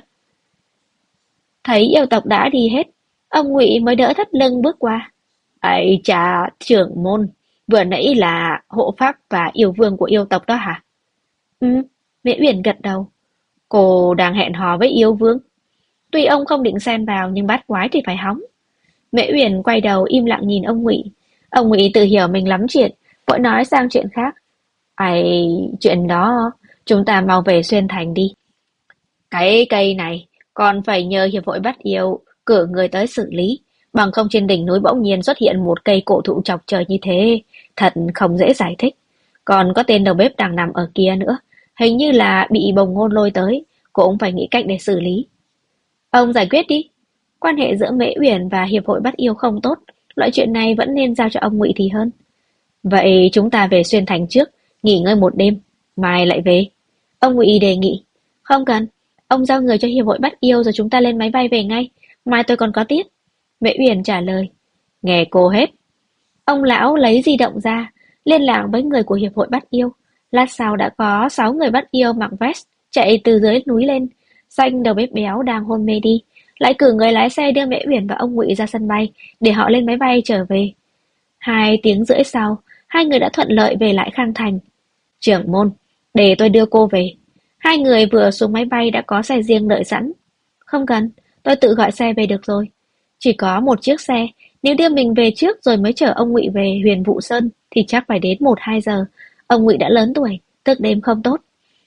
Thấy yêu tộc đã đi hết, ông Ngụy mới đỡ thắt lưng bước qua. Ấy chà, trưởng môn, vừa nãy là hộ pháp và yêu vương của yêu tộc đó hả? Ừ, Mễ Uyển gật đầu. Cô đang hẹn hò với yêu vương. Tuy ông không định xen vào nhưng bát quái thì phải hóng. Mễ Uyển quay đầu im lặng nhìn ông Ngụy. Ông Ngụy tự hiểu mình lắm chuyện, vội nói sang chuyện khác. Ai, chuyện đó, chúng ta mau về Xuyên Thành đi. Cái cây này, còn phải nhờ hiệp hội bắt yêu cử người tới xử lý. Bằng không trên đỉnh núi bỗng nhiên xuất hiện một cây cổ thụ chọc trời như thế, thật không dễ giải thích. Còn có tên đầu bếp đang nằm ở kia nữa, hình như là bị bồng ngôn lôi tới, cũng phải nghĩ cách để xử lý. Ông giải quyết đi. Quan hệ giữa Mễ Uyển và hiệp hội bắt yêu không tốt, loại chuyện này vẫn nên giao cho ông Ngụy thì hơn. Vậy chúng ta về Xuyên Thành trước, nghỉ ngơi một đêm, mai lại về. Ông Ngụy đề nghị. Không cần, ông giao người cho hiệp hội bắt yêu rồi chúng ta lên máy bay về ngay, mai tôi còn có tiết. Mễ Uyển trả lời. Nghe cô hết. Ông lão lấy di động ra, liên lạc với người của Hiệp hội bắt yêu. Lát sau đã có 6 người bắt yêu mặc vest chạy từ dưới núi lên. Xanh đầu bếp béo đang hôn mê đi, lại cử người lái xe đưa Mễ Uyển và ông Ngụy ra sân bay để họ lên máy bay trở về. 2 tiếng rưỡi sau, hai người đã thuận lợi về lại Khang Thành. Trưởng môn, để tôi đưa cô về. Hai người vừa xuống máy bay đã có xe riêng đợi sẵn. Không cần, tôi tự gọi xe về được rồi. Chỉ có một chiếc xe, nếu đưa mình về trước rồi mới chở ông Ngụy về Huyền Vũ Sơn thì chắc phải đến 1-2 giờ. Ông Ngụy đã lớn tuổi, thức đêm không tốt.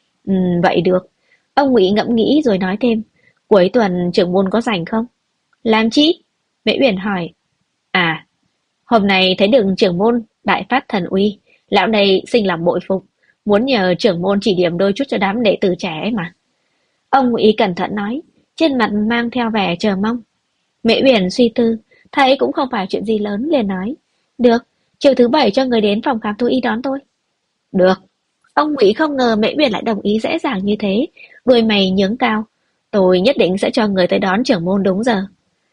Vậy được. Ông Ngụy ngẫm nghĩ rồi nói thêm. Cuối tuần trưởng môn có rảnh không? Làm chi? Mễ Uyển hỏi. À, hôm nay thấy được trưởng môn đại phát thần uy, lão này sinh lòng bội phục, muốn nhờ trưởng môn chỉ điểm đôi chút cho đám đệ tử trẻ ấy mà. Ông Ngụy cẩn thận nói, trên mặt mang theo vẻ chờ mong. Mễ Uyển suy tư, thấy cũng không phải chuyện gì lớn liền nói. Được, chiều thứ 7 cho người đến phòng khám thú y đón tôi. Được. Ông Ngụy không ngờ Mễ Uyển lại đồng ý dễ dàng như thế, đuôi mày nhướng cao. Tôi nhất định sẽ cho người tới đón trưởng môn đúng giờ.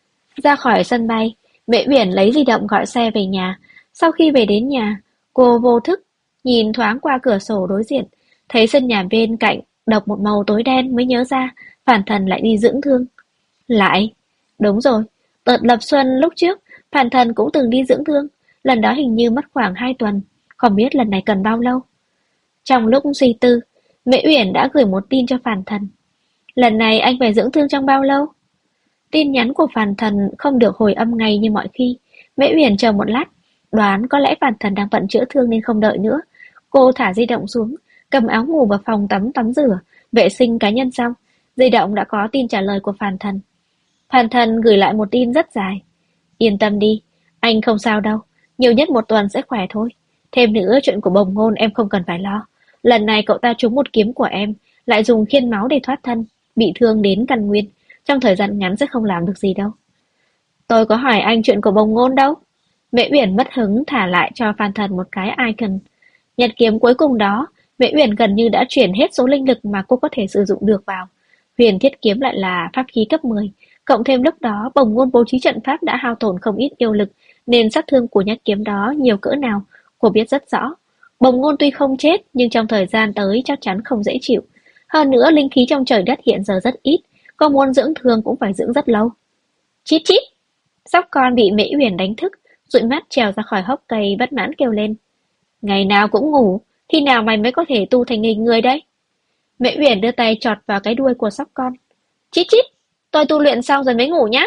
Ra khỏi sân bay, Mễ Uyển lấy di động gọi xe về nhà. Sau khi về đến nhà, cô vô thức nhìn thoáng qua cửa sổ đối diện, thấy sân nhà bên cạnh độc một màu tối đen mới nhớ ra Phản Thần lại đi dưỡng thương. Lại, đúng rồi, đợt lập xuân lúc trước, Phản Thần cũng từng đi dưỡng thương, lần đó hình như mất khoảng 2 tuần, không biết lần này cần bao lâu. Trong lúc suy tư, Mễ Uyển đã gửi một tin cho Phản Thần. Lần này anh phải dưỡng thương trong bao lâu? Tin nhắn của Phản Thần không được hồi âm ngay như mọi khi. Mễ Uyển chờ một lát, đoán có lẽ Phản Thần đang bận chữa thương nên không đợi nữa. Cô thả di động xuống, cầm áo ngủ vào phòng tắm tắm rửa, vệ sinh cá nhân xong. Di động đã có tin trả lời của Phản Thần. Phản Thần gửi lại một tin rất dài. Yên tâm đi, anh không sao đâu, nhiều nhất 1 tuần sẽ khỏe thôi. Thêm nữa chuyện của Bồng Ngôn em không cần phải lo. Lần này cậu ta trúng một kiếm của em, lại dùng khiên máu để thoát thân, bị thương đến căn nguyên. Trong thời gian ngắn sẽ không làm được gì đâu. Tôi có hỏi anh chuyện của Bồng Ngôn đâu. Mễ Uyển mất hứng thả lại cho Phan Thần một cái icon. Nhật kiếm cuối cùng đó, Mễ Uyển gần như đã chuyển hết số linh lực mà cô có thể sử dụng được vào. Huyền Thiết kiếm lại là pháp khí cấp 10, cộng thêm lúc đó Bồng Ngôn bố trí trận pháp đã hao tổn không ít yêu lực, nên sát thương của nhát kiếm đó nhiều cỡ nào, cô biết rất rõ. Bồng Ngôn tuy không chết, nhưng trong thời gian tới chắc chắn không dễ chịu. Hơn nữa linh khí trong trời đất hiện giờ rất ít, có muốn dưỡng thương cũng phải dưỡng rất lâu. Chít chít! Sóc con bị Mễ Uyển đánh thức, dụi mắt trèo ra khỏi hốc cây bất mãn kêu lên. Ngày nào cũng ngủ, khi nào mày mới có thể tu thành hình người đấy? Mễ Uyển đưa tay chọt vào cái đuôi của sóc con. Chít chít! Tôi tu luyện xong rồi mới ngủ nhá.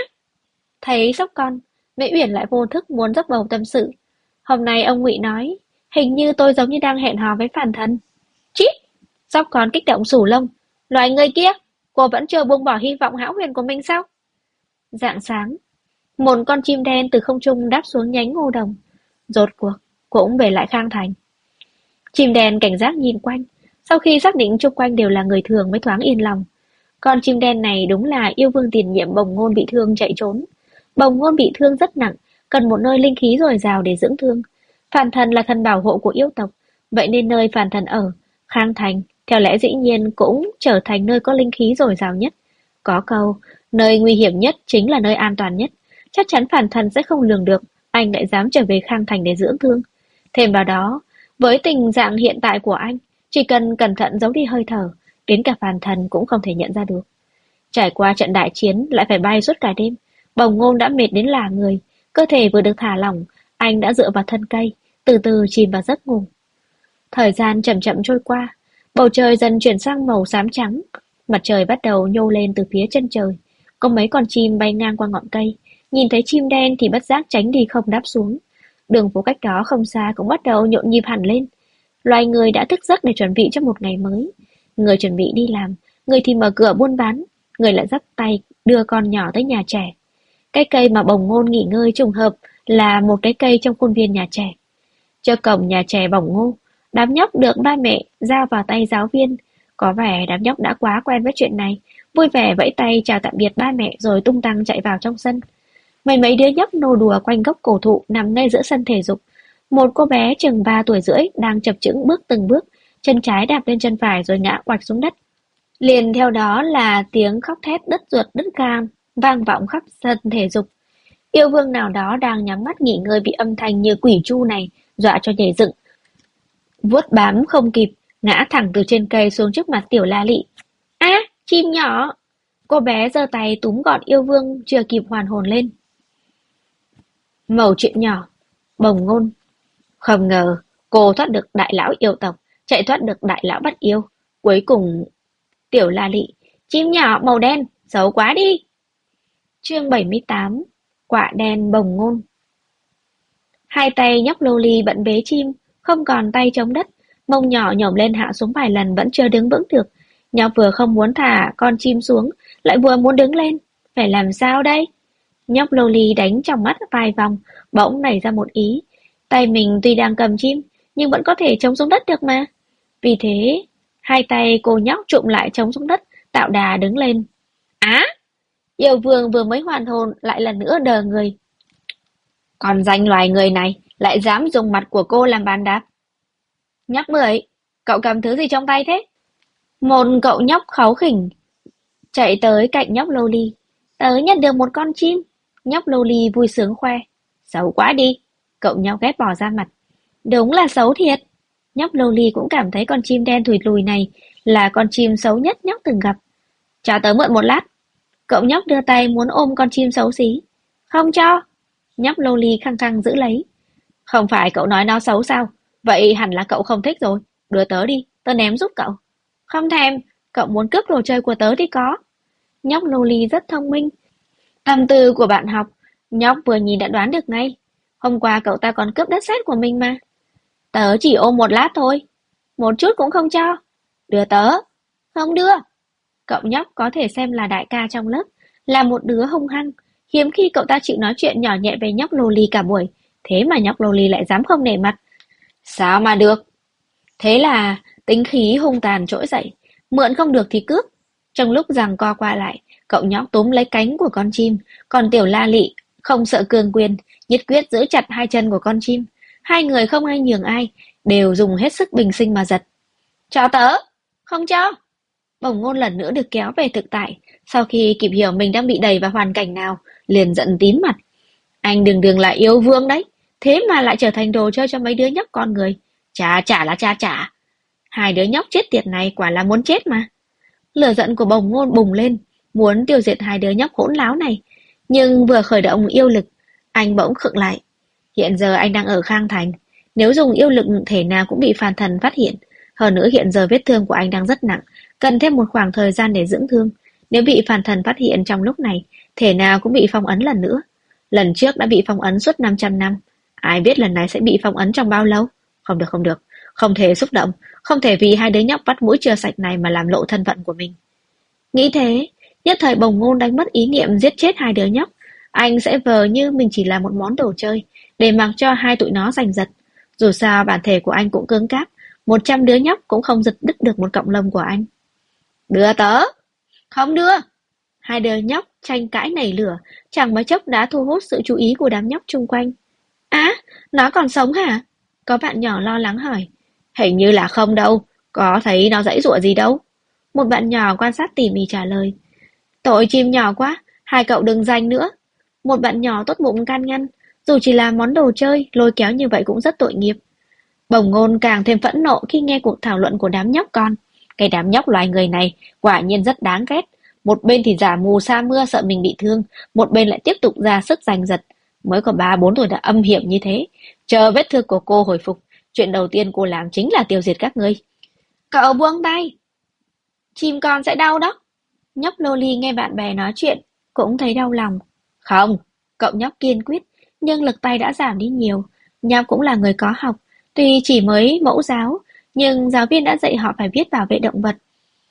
Thấy sóc con, Mễ Uyển lại vô thức muốn dốc bầu tâm sự. Hôm nay ông Ngụy nói, hình như tôi giống như đang hẹn hò với Phản Thần. Chít! Sóc con kích động sủ lông. Loài người kia, cô vẫn chưa buông bỏ hy vọng hão huyền của mình sao? Rạng sáng, một con chim đen từ không trung đáp xuống nhánh ngô đồng. Rốt cuộc, cũng về lại Khang Thành. Chim đen cảnh giác nhìn quanh, sau khi xác định xung quanh đều là người thường mới thoáng yên lòng. Con chim đen này đúng là yêu vương tiền nhiệm Bồng Ngôn bị thương chạy trốn. Bồng Ngôn bị thương rất nặng, cần một nơi linh khí dồi dào để dưỡng thương. Phản Thần là thần bảo hộ của yêu tộc, vậy nên nơi Phản Thần ở, Khang Thành, theo lẽ dĩ nhiên cũng trở thành nơi có linh khí dồi dào nhất. Có câu, nơi nguy hiểm nhất chính là nơi an toàn nhất. Chắc chắn Phản Thần sẽ không lường được, anh lại dám trở về Khang Thành để dưỡng thương. Thêm vào đó, với tình trạng hiện tại của anh, chỉ cần cẩn thận giấu đi hơi thở, đến cả Phản Thần cũng không thể nhận ra được. Trải qua trận đại chiến lại phải bay suốt cả đêm, Bồng Ngôn đã mệt đến lả người, cơ thể vừa được thả lỏng, anh đã dựa vào thân cây, từ từ chìm vào giấc ngủ. Thời gian chậm chậm trôi qua, bầu trời dần chuyển sang màu xám trắng, mặt trời bắt đầu nhô lên từ phía chân trời. Có mấy con chim bay ngang qua ngọn cây, nhìn thấy chim đen thì bất giác tránh đi không đáp xuống. Đường phố cách đó không xa cũng bắt đầu nhộn nhịp hẳn lên. Loài người đã thức giấc để chuẩn bị cho một ngày mới. Người chuẩn bị đi làm, người thì mở cửa buôn bán, người lại dắt tay đưa con nhỏ tới nhà trẻ. Cái cây mà Bồng Ngôn nghỉ ngơi trùng hợp là một cái cây trong khuôn viên nhà trẻ. Trước cổng nhà trẻ Bồng Ngô, đám nhóc được ba mẹ giao vào tay giáo viên. Có vẻ đám nhóc đã quá quen với chuyện này, vui vẻ vẫy tay chào tạm biệt ba mẹ rồi tung tăng chạy vào trong sân. Mấy đứa nhóc nô đùa quanh gốc cổ thụ nằm ngay giữa sân thể dục. Một cô bé chừng 3 tuổi rưỡi đang chập chững bước từng bước, chân trái đạp lên chân phải rồi ngã quạch xuống đất. Liền theo đó là tiếng khóc thét đứt ruột đứt gan vang vọng khắp sân thể dục. Yêu vương nào đó đang nhắm mắt nghỉ ngơi bị âm thanh như quỷ tru này dọa cho nhảy dựng, vuốt bám không kịp, ngã thẳng từ trên cây xuống trước mặt Tiểu La Lị. Á, chim nhỏ! Cô bé giơ tay túm gọn yêu vương chưa kịp hoàn hồn lên. Mẩu chuyện nhỏ, bồng ngôn. Không ngờ cô thoát được đại lão yêu tộc, chạy thoát được đại lão bắt yêu. Cuối cùng, Tiểu La Lị, chim nhỏ màu đen, xấu quá đi. Chương 78, Quạ đen bồng ngôn. Hai tay nhóc lô ly bận bế chim, không còn tay chống đất, mông nhỏ nhổm lên hạ xuống vài lần vẫn chưa đứng vững được. Nhóc vừa không muốn thả con chim xuống, lại vừa muốn đứng lên. Phải làm sao đây? Nhóc lô ly đánh trong mắt vài vòng, bỗng nảy ra một ý. Tay mình tuy đang cầm chim, nhưng vẫn có thể chống xuống đất được mà. Vì thế, hai tay cô nhóc trụm lại chống xuống đất, tạo đà đứng lên. Á! Yêu vương vừa mới hoàn hồn lại lần nữa đờ người. Còn danh loài người này lại dám dùng mặt của cô làm bàn đạp. Nhóc Bưởi, cậu cầm thứ gì trong tay thế? Một cậu nhóc kháu khỉnh chạy tới cạnh nhóc lô ly. Tớ nhận được một con chim. Nhóc lô ly vui sướng khoe. Xấu quá đi. Cậu nhóc ghét bỏ ra mặt. Đúng là xấu thiệt. Nhóc lô ly cũng cảm thấy con chim đen thùi lùi này là con chim xấu nhất nhóc từng gặp. Cho tớ mượn một lát. Cậu nhóc đưa tay muốn ôm con chim xấu xí. Không cho. Nhóc lô ly khăng khăng giữ lấy. Không phải cậu nói nó xấu sao? Vậy hẳn là cậu không thích rồi. Đưa tớ đi, tớ ném giúp cậu. Không thèm, cậu muốn cướp đồ chơi của tớ thì có. Nhóc lô ly rất thông minh. Tâm tư của bạn học, nhóc vừa nhìn đã đoán được ngay. Hôm qua cậu ta còn cướp đất sét của mình mà. Tớ chỉ ôm một lát thôi. Một chút cũng không cho. Đưa tớ. Không đưa. Cậu nhóc có thể xem là đại ca trong lớp, là một đứa hung hăng. Hiếm khi cậu ta chịu nói chuyện nhỏ nhẹ với nhóc lô ly cả buổi. Thế mà nhóc lô ly lại dám không nể mặt. Sao mà được? Thế là tính khí hung tàn trỗi dậy. Mượn không được thì cướp. Trong lúc giằng co qua lại, cậu nhóc túm lấy cánh của con chim. Còn Tiểu La Lị không sợ cương quyền, nhất quyết giữ chặt hai chân của con chim. Hai người không ai nhường ai, đều dùng hết sức bình sinh mà giật. Cho tớ! Không cho! Bổng Ngôn lần nữa được kéo về thực tại. Sau khi kịp hiểu mình đang bị đẩy vào hoàn cảnh nào, liền giận tím mặt. Anh đường là yêu vương đấy, thế mà lại trở thành đồ chơi cho mấy đứa nhóc con người. Chà chả là cha chả. Hai đứa nhóc chết tiệt này quả là muốn chết mà. Lửa giận của Bổng Ngôn bùng lên, muốn tiêu diệt hai đứa nhóc hỗn láo này. Nhưng vừa khởi động yêu lực, anh bỗng khựng lại. Hiện giờ anh đang ở Khang Thành, nếu dùng yêu lực thể nào cũng bị phàn thần phát hiện. Hơn nữa hiện giờ vết thương của anh đang rất nặng, cần thêm một khoảng thời gian để dưỡng thương. Nếu bị phàn thần phát hiện trong lúc này, thể nào cũng bị phong ấn lần nữa. Lần trước đã bị phong ấn suốt 500 năm, ai biết lần này sẽ bị phong ấn trong bao lâu. Không được, không được, không thể xúc động, không thể vì hai đứa nhóc vắt mũi chưa sạch này mà làm lộ thân phận của mình. Nghĩ thế, nhất thời Bồng Ngôn đánh mất ý niệm giết chết hai đứa nhóc. Anh sẽ vờ như mình chỉ là một món đồ chơi, để mặc cho hai tụi nó giành giật. Dù sao bản thể của anh cũng cứng cáp, 100 đứa nhóc cũng không giật đứt được một cọng lông của anh. Đưa tớ! Không đưa! Hai đứa nhóc tranh cãi nảy lửa, chẳng mấy chốc đã thu hút sự chú ý của đám nhóc chung quanh. Á, nó còn sống hả? Có bạn nhỏ lo lắng hỏi. Hình như là không đâu, có thấy nó giãy giụa gì đâu. Một bạn nhỏ quan sát tỉ mỉ trả lời. Tội chim nhỏ quá, hai cậu đừng giành nữa. Một bạn nhỏ tốt bụng can ngăn, dù chỉ là món đồ chơi, lôi kéo như vậy cũng rất tội nghiệp. Bồng Ngôn càng thêm phẫn nộ khi nghe cuộc thảo luận của đám nhóc con. Cái đám nhóc loài người này quả nhiên rất đáng ghét. Một bên thì giả mù sa mưa sợ mình bị thương, một bên lại tiếp tục ra sức giành giật. Mới có 3-4 tuổi đã âm hiểm như thế. Chờ vết thương của cô hồi phục, chuyện đầu tiên cô làm chính là tiêu diệt các ngươi. Cậu buông tay. Chim con sẽ đau đó. Nhóc Loli nghe bạn bè nói chuyện, cũng thấy đau lòng. Không, cậu nhóc kiên quyết, nhưng lực tay đã giảm đi nhiều. Nhóc cũng là người có học, tuy chỉ mới mẫu giáo, nhưng giáo viên đã dạy họ phải biết bảo vệ động vật.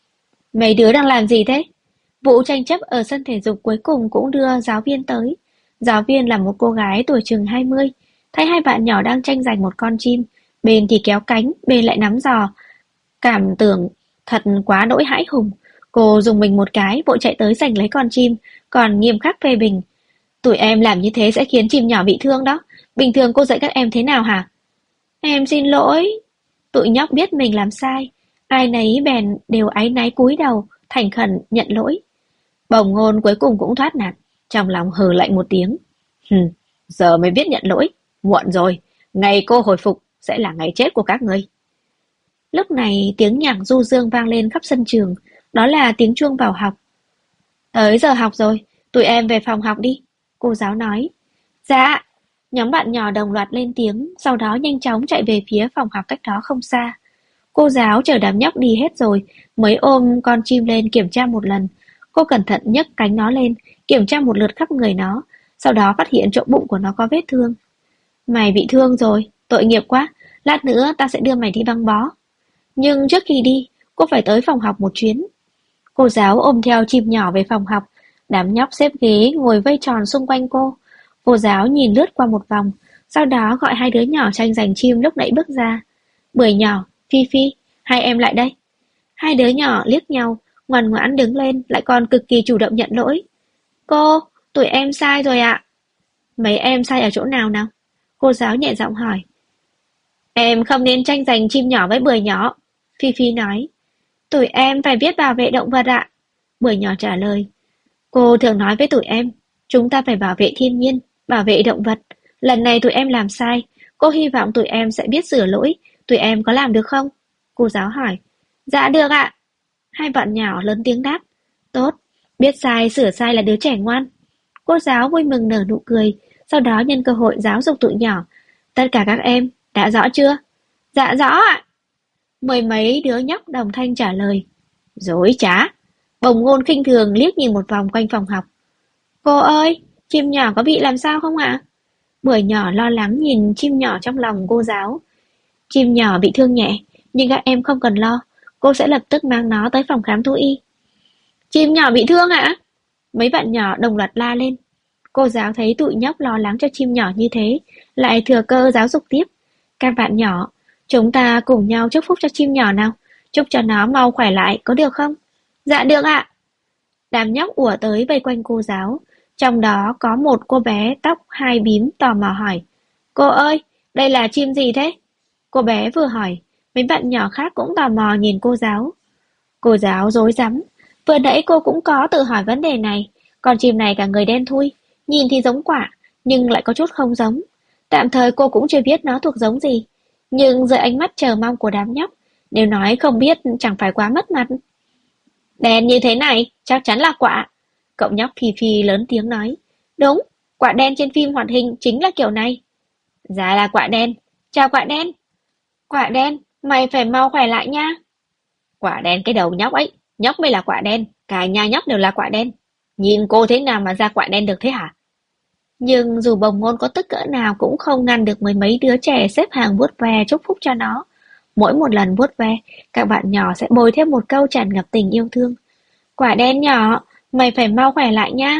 Mấy đứa đang làm gì thế? Vụ tranh chấp ở sân thể dục cuối cùng cũng đưa giáo viên tới. Giáo viên là một cô gái tuổi chừng 20, thấy hai bạn nhỏ đang tranh giành một con chim, bên thì kéo cánh, bên lại nắm giò. Cảm tưởng thật quá đỗi hãi hùng. Cô dùng mình một cái, vội chạy tới giành lấy con chim, còn nghiêm khắc phê bình. Tụi em làm như thế sẽ khiến chim nhỏ bị thương đó. Bình thường cô dạy các em thế nào hả? Em xin lỗi. Tụi nhóc biết mình làm sai. Ai nấy bèn đều áy náy cúi đầu, thành khẩn nhận lỗi. Bồng Ngôn cuối cùng cũng thoát nạn, trong lòng hừ lạnh một tiếng. Giờ mới biết nhận lỗi, muộn rồi, ngày cô hồi phục sẽ là ngày chết của các ngươi. Lúc này tiếng nhạc du dương vang lên khắp sân trường, đó là tiếng chuông vào học. Tới giờ học rồi, tụi em về phòng học đi, cô giáo nói. Dạ, nhóm bạn nhỏ đồng loạt lên tiếng, sau đó nhanh chóng chạy về phía phòng học cách đó không xa. Cô giáo chờ đám nhóc đi hết rồi, mới ôm con chim lên kiểm tra một lần. Cô cẩn thận nhấc cánh nó lên, kiểm tra một lượt khắp người nó, sau đó phát hiện chỗ bụng của nó có vết thương. Mày bị thương rồi, tội nghiệp quá, lát nữa ta sẽ đưa mày đi băng bó. Nhưng trước khi đi, cô phải tới phòng học một chuyến. Cô giáo ôm theo chim nhỏ về phòng học, đám nhóc xếp ghế ngồi vây tròn xung quanh cô. Cô giáo nhìn lướt qua một vòng, sau đó gọi hai đứa nhỏ tranh giành chim lúc nãy bước ra. Bưởi nhỏ, Phi Phi, hai em lại đây. Hai đứa nhỏ liếc nhau, ngoan ngoãn đứng lên, lại còn cực kỳ chủ động nhận lỗi. Cô, tụi em sai rồi ạ. Mấy em sai ở chỗ nào nào? Cô giáo nhẹ giọng hỏi. Em không nên tranh giành chim nhỏ với bưởi nhỏ, Phi Phi nói. Tụi em phải biết bảo vệ động vật ạ. Bưởi nhỏ trả lời. Cô thường nói với tụi em, chúng ta phải bảo vệ thiên nhiên, bảo vệ động vật. Lần này tụi em làm sai, cô hy vọng tụi em sẽ biết sửa lỗi. Tụi em có làm được không? Cô giáo hỏi. Dạ được ạ. Hai bạn nhỏ lớn tiếng đáp. Tốt, biết sai sửa sai là đứa trẻ ngoan. Cô giáo vui mừng nở nụ cười, sau đó nhân cơ hội giáo dục tụi nhỏ. Tất cả các em, đã rõ chưa? Dạ rõ ạ. Mười mấy đứa nhóc đồng thanh trả lời. Dối trá. Bồng ngôn khinh thường liếc nhìn một vòng quanh phòng học. Cô ơi, chim nhỏ có bị làm sao không ạ? Bưởi nhỏ lo lắng nhìn chim nhỏ trong lòng cô giáo. Chim nhỏ bị thương nhẹ, nhưng các em không cần lo. Cô sẽ lập tức mang nó tới phòng khám thú y. Chim nhỏ bị thương ạ? Mấy bạn nhỏ đồng loạt la lên. Cô giáo thấy tụi nhóc lo lắng cho chim nhỏ như thế, lại thừa cơ giáo dục tiếp. Các bạn nhỏ, chúng ta cùng nhau chúc phúc cho chim nhỏ nào. Chúc cho nó mau khỏe lại, có được không? Dạ được ạ. Đám nhóc ùa tới vây quanh cô giáo. Trong đó có một cô bé tóc hai bím tò mò hỏi. Cô ơi, đây là chim gì thế? Cô bé vừa hỏi, mấy bạn nhỏ khác cũng tò mò nhìn cô giáo. Cô giáo rối rắm. Vừa nãy cô cũng có tự hỏi vấn đề này. Con chim này cả người đen thui, nhìn thì giống quả, nhưng lại có chút không giống. Tạm thời cô cũng chưa biết nó thuộc giống gì. Nhưng dưới ánh mắt chờ mong của đám nhóc, nếu nói không biết chẳng phải quá mất mặt. Đen như thế này, chắc chắn là quạ. Cậu nhóc Phi Phi lớn tiếng nói. Đúng, quạ đen trên phim hoạt hình chính là kiểu này. Giá là quạ đen. Chào quạ đen. Quạ đen, mày phải mau khỏe lại nha. Quạ đen cái đầu nhóc ấy, nhóc mới là quạ đen, cả nhà nhóc đều là quạ đen. Nhìn cô thế nào mà ra quạ đen được thế hả? Nhưng dù bồng ngôn có tức cỡ nào cũng không ngăn được mười mấy đứa trẻ xếp hàng vuốt ve chúc phúc cho nó. Mỗi một lần vuốt ve, các bạn nhỏ sẽ bồi thêm một câu tràn ngập tình yêu thương. Quả đen nhỏ, mày phải mau khỏe lại nha.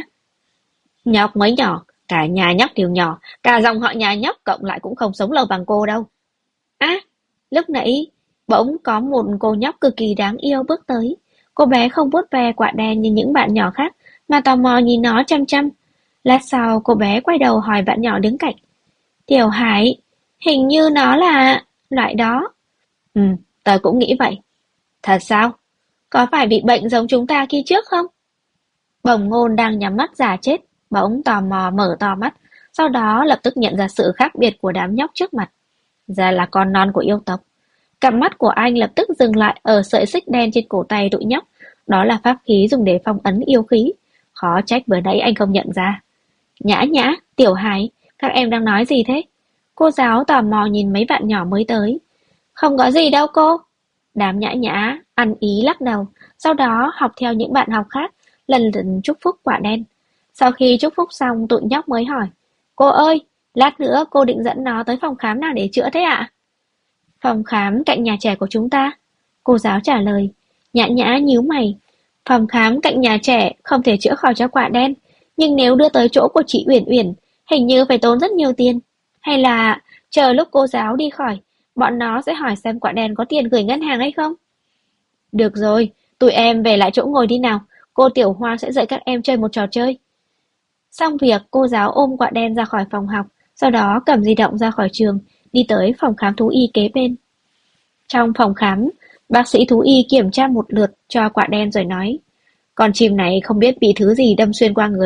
Nhóc mới nhỏ, cả nhà nhóc đều nhỏ, cả dòng họ nhà nhóc cộng lại cũng không sống lâu bằng cô đâu. Á, lúc nãy, bỗng có một cô nhóc cực kỳ đáng yêu bước tới. Cô bé không vuốt ve quả đen như những bạn nhỏ khác, mà tò mò nhìn nó chăm chăm. Lát sau cô bé quay đầu hỏi bạn nhỏ đứng cạnh. Tiểu Hải, hình như nó là loại đó. Ừ, tớ cũng nghĩ vậy. Thật sao? Có phải bị bệnh giống chúng ta khi trước không? Bồng ngôn đang nhắm mắt giả chết, bỗng tò mò mở to mắt, sau đó lập tức nhận ra sự khác biệt của đám nhóc trước mặt. Ra là con non của yêu tộc. Cặp mắt của anh lập tức dừng lại ở sợi xích đen trên cổ tay tụi nhóc. Đó là pháp khí dùng để phong ấn yêu khí. Khó trách bữa nãy anh không nhận ra. Nhã Nhã, Tiểu Hải, các em đang nói gì thế? Cô giáo tò mò nhìn mấy bạn nhỏ mới tới. Không có gì đâu cô. Đám Nhã Nhã ăn ý lắc đầu, sau đó học theo những bạn học khác, lần lượt chúc phúc quả đen. Sau khi chúc phúc xong, tụi nhóc mới hỏi. Cô ơi, lát nữa cô định dẫn nó tới phòng khám nào để chữa thế ạ? Phòng khám cạnh nhà trẻ của chúng ta. Cô giáo trả lời. Nhã Nhã nhíu mày. Phòng khám cạnh nhà trẻ không thể chữa khỏi cho quả đen, nhưng nếu đưa tới chỗ của chị Uyển Uyển, hình như phải tốn rất nhiều tiền. Hay là chờ lúc cô giáo đi khỏi, bọn nó sẽ hỏi xem quả đen có tiền gửi ngân hàng hay không? Được rồi, tụi em về lại chỗ ngồi đi nào. Cô Tiểu Hoa sẽ dạy các em chơi một trò chơi. Xong việc, cô giáo ôm quả đen ra khỏi phòng học, sau đó cầm di động ra khỏi trường, đi tới phòng khám thú y kế bên. Trong phòng khám, bác sĩ thú y kiểm tra một lượt cho quả đen rồi nói. Con chim này không biết bị thứ gì đâm xuyên qua người,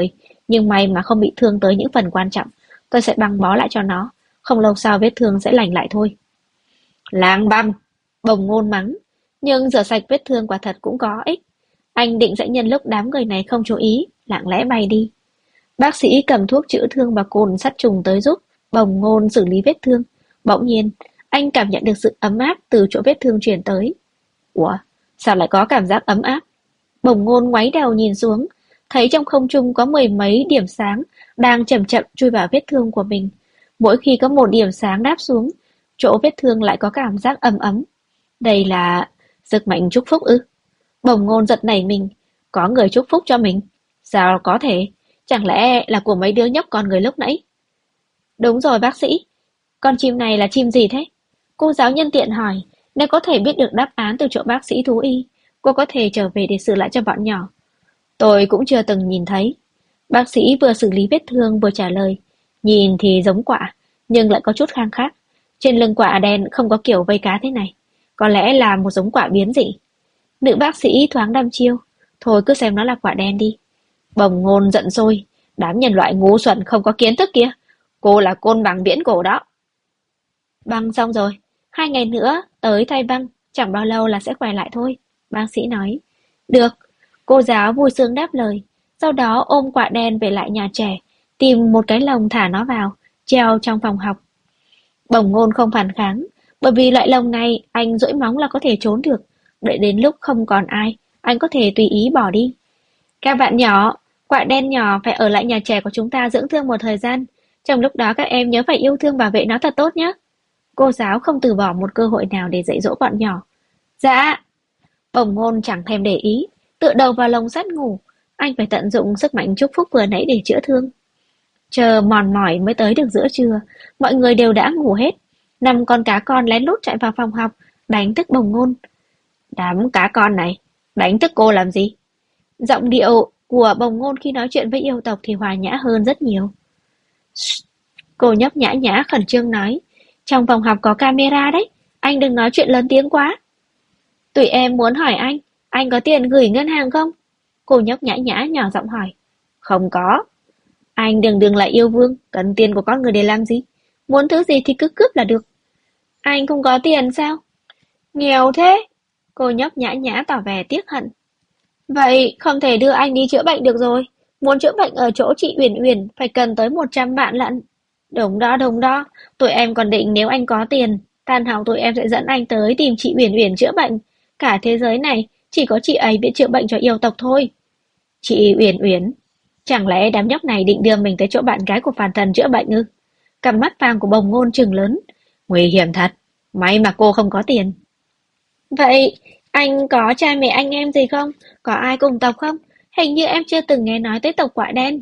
Nhưng may mà không bị thương tới những phần quan trọng. Tôi sẽ băng bó lại cho nó. Không lâu sau vết thương sẽ lành lại thôi. Làng băm! Bồng Ngôn mắng. Nhưng rửa sạch vết thương quả thật cũng có ích. Anh định sẽ nhân lúc đám người này không chú ý, lặng lẽ bay đi. Bác sĩ cầm thuốc chữa thương và cồn sát trùng tới giúp Bồng Ngôn xử lý vết thương. Bỗng nhiên, anh cảm nhận được sự ấm áp từ chỗ vết thương truyền tới. Ủa, sao lại có cảm giác ấm áp? Bồng Ngôn ngoáy đầu nhìn xuống, thấy trong không trung có mười mấy điểm sáng đang chậm chậm chui vào vết thương của mình. Mỗi khi có một điểm sáng đáp xuống, chỗ vết thương lại có cảm giác ấm ấm. Đây là sức mạnh chúc phúc ư? Bồng Ngôn giật nảy mình, có người chúc phúc cho mình. Sao có thể? Chẳng lẽ là của mấy đứa nhóc con người lúc nãy? Đúng rồi bác sĩ, con chim này là chim gì thế? Cô giáo nhân tiện hỏi, nếu có thể biết được đáp án từ chỗ bác sĩ thú y, cô có thể trở về để sửa lại cho bọn nhỏ. Tôi cũng chưa từng nhìn thấy. Bác sĩ vừa xử lý vết thương vừa trả lời, nhìn thì giống quạ, nhưng lại có chút khang khác. Trên lưng quạ đen không có kiểu vây cá thế này, có lẽ là một giống quạ biến dị. Nữ bác sĩ thoáng đăm chiêu, thôi cứ xem nó là quạ đen đi. Bồng Ngôn giận sôi, đám nhân loại ngu xuẩn không có kiến thức kia. Cô là côn bằng viễn cổ đó. Băng xong rồi, 2 ngày nữa tới thay băng, chẳng bao lâu là sẽ khỏe lại thôi, bác sĩ nói. Được, cô giáo vui sướng đáp lời, sau đó ôm quạ đen về lại nhà trẻ, tìm một cái lồng thả nó vào, treo trong phòng học. Bồng Ngôn không phản kháng, bởi vì loại lồng này anh duỗi móng là có thể trốn được, đợi đến lúc không còn ai, anh có thể tùy ý bỏ đi. Các bạn nhỏ, quạ đen nhỏ phải ở lại nhà trẻ của chúng ta dưỡng thương một thời gian, trong lúc đó các em nhớ phải yêu thương bảo vệ nó thật tốt nhé. Cô giáo không từ bỏ một cơ hội nào để dạy dỗ bọn nhỏ. Dạ. Bồng Ngôn chẳng thèm để ý, tựa đầu vào lồng sắt ngủ. Anh phải tận dụng sức mạnh chúc phúc vừa nãy để chữa thương. Chờ mòn mỏi mới tới được giữa trưa, mọi người đều đã ngủ hết. 5 con cá con lén lút chạy vào phòng học, đánh thức Bồng Ngôn. Đám cá con này, đánh thức cô làm gì? Giọng điệu của Bồng Ngôn khi nói chuyện với yêu tộc thì hòa nhã hơn rất nhiều. Cô nhóc nhã nhã khẩn trương nói, trong phòng học có camera đấy, anh đừng nói chuyện lớn tiếng quá. Tụi em muốn hỏi anh có tiền gửi ngân hàng không? Cô nhóc nhã nhã nhỏ giọng hỏi. Không có. Anh đừng đừng là yêu vương, cần tiền của con người để làm gì? Muốn thứ gì thì cứ cướp là được. Anh không có tiền sao? Nghèo thế. Cô nhóc nhã nhã tỏ vẻ tiếc hận. Vậy không thể đưa anh đi chữa bệnh được rồi. Muốn chữa bệnh ở chỗ chị Uyển Uyển phải cần tới 100 vạn lận. Đúng đó. Tụi em còn định nếu anh có tiền, tan học tụi em sẽ dẫn anh tới tìm chị Uyển Uyển chữa bệnh. Cả thế giới này chỉ có chị ấy biết chữa bệnh cho yêu tộc thôi. Chị Uyển Uyển, chẳng lẽ đám nhóc này định đưa mình tới chỗ bạn gái của phàm thần chữa bệnh ư? Cặp mắt vàng của Bồng Ngôn trừng lớn. Nguy hiểm thật, may mà cô không có tiền. Vậy anh có cha mẹ anh em gì không? Có ai cùng tộc không? Hình như em chưa từng nghe nói tới tộc quạ đen.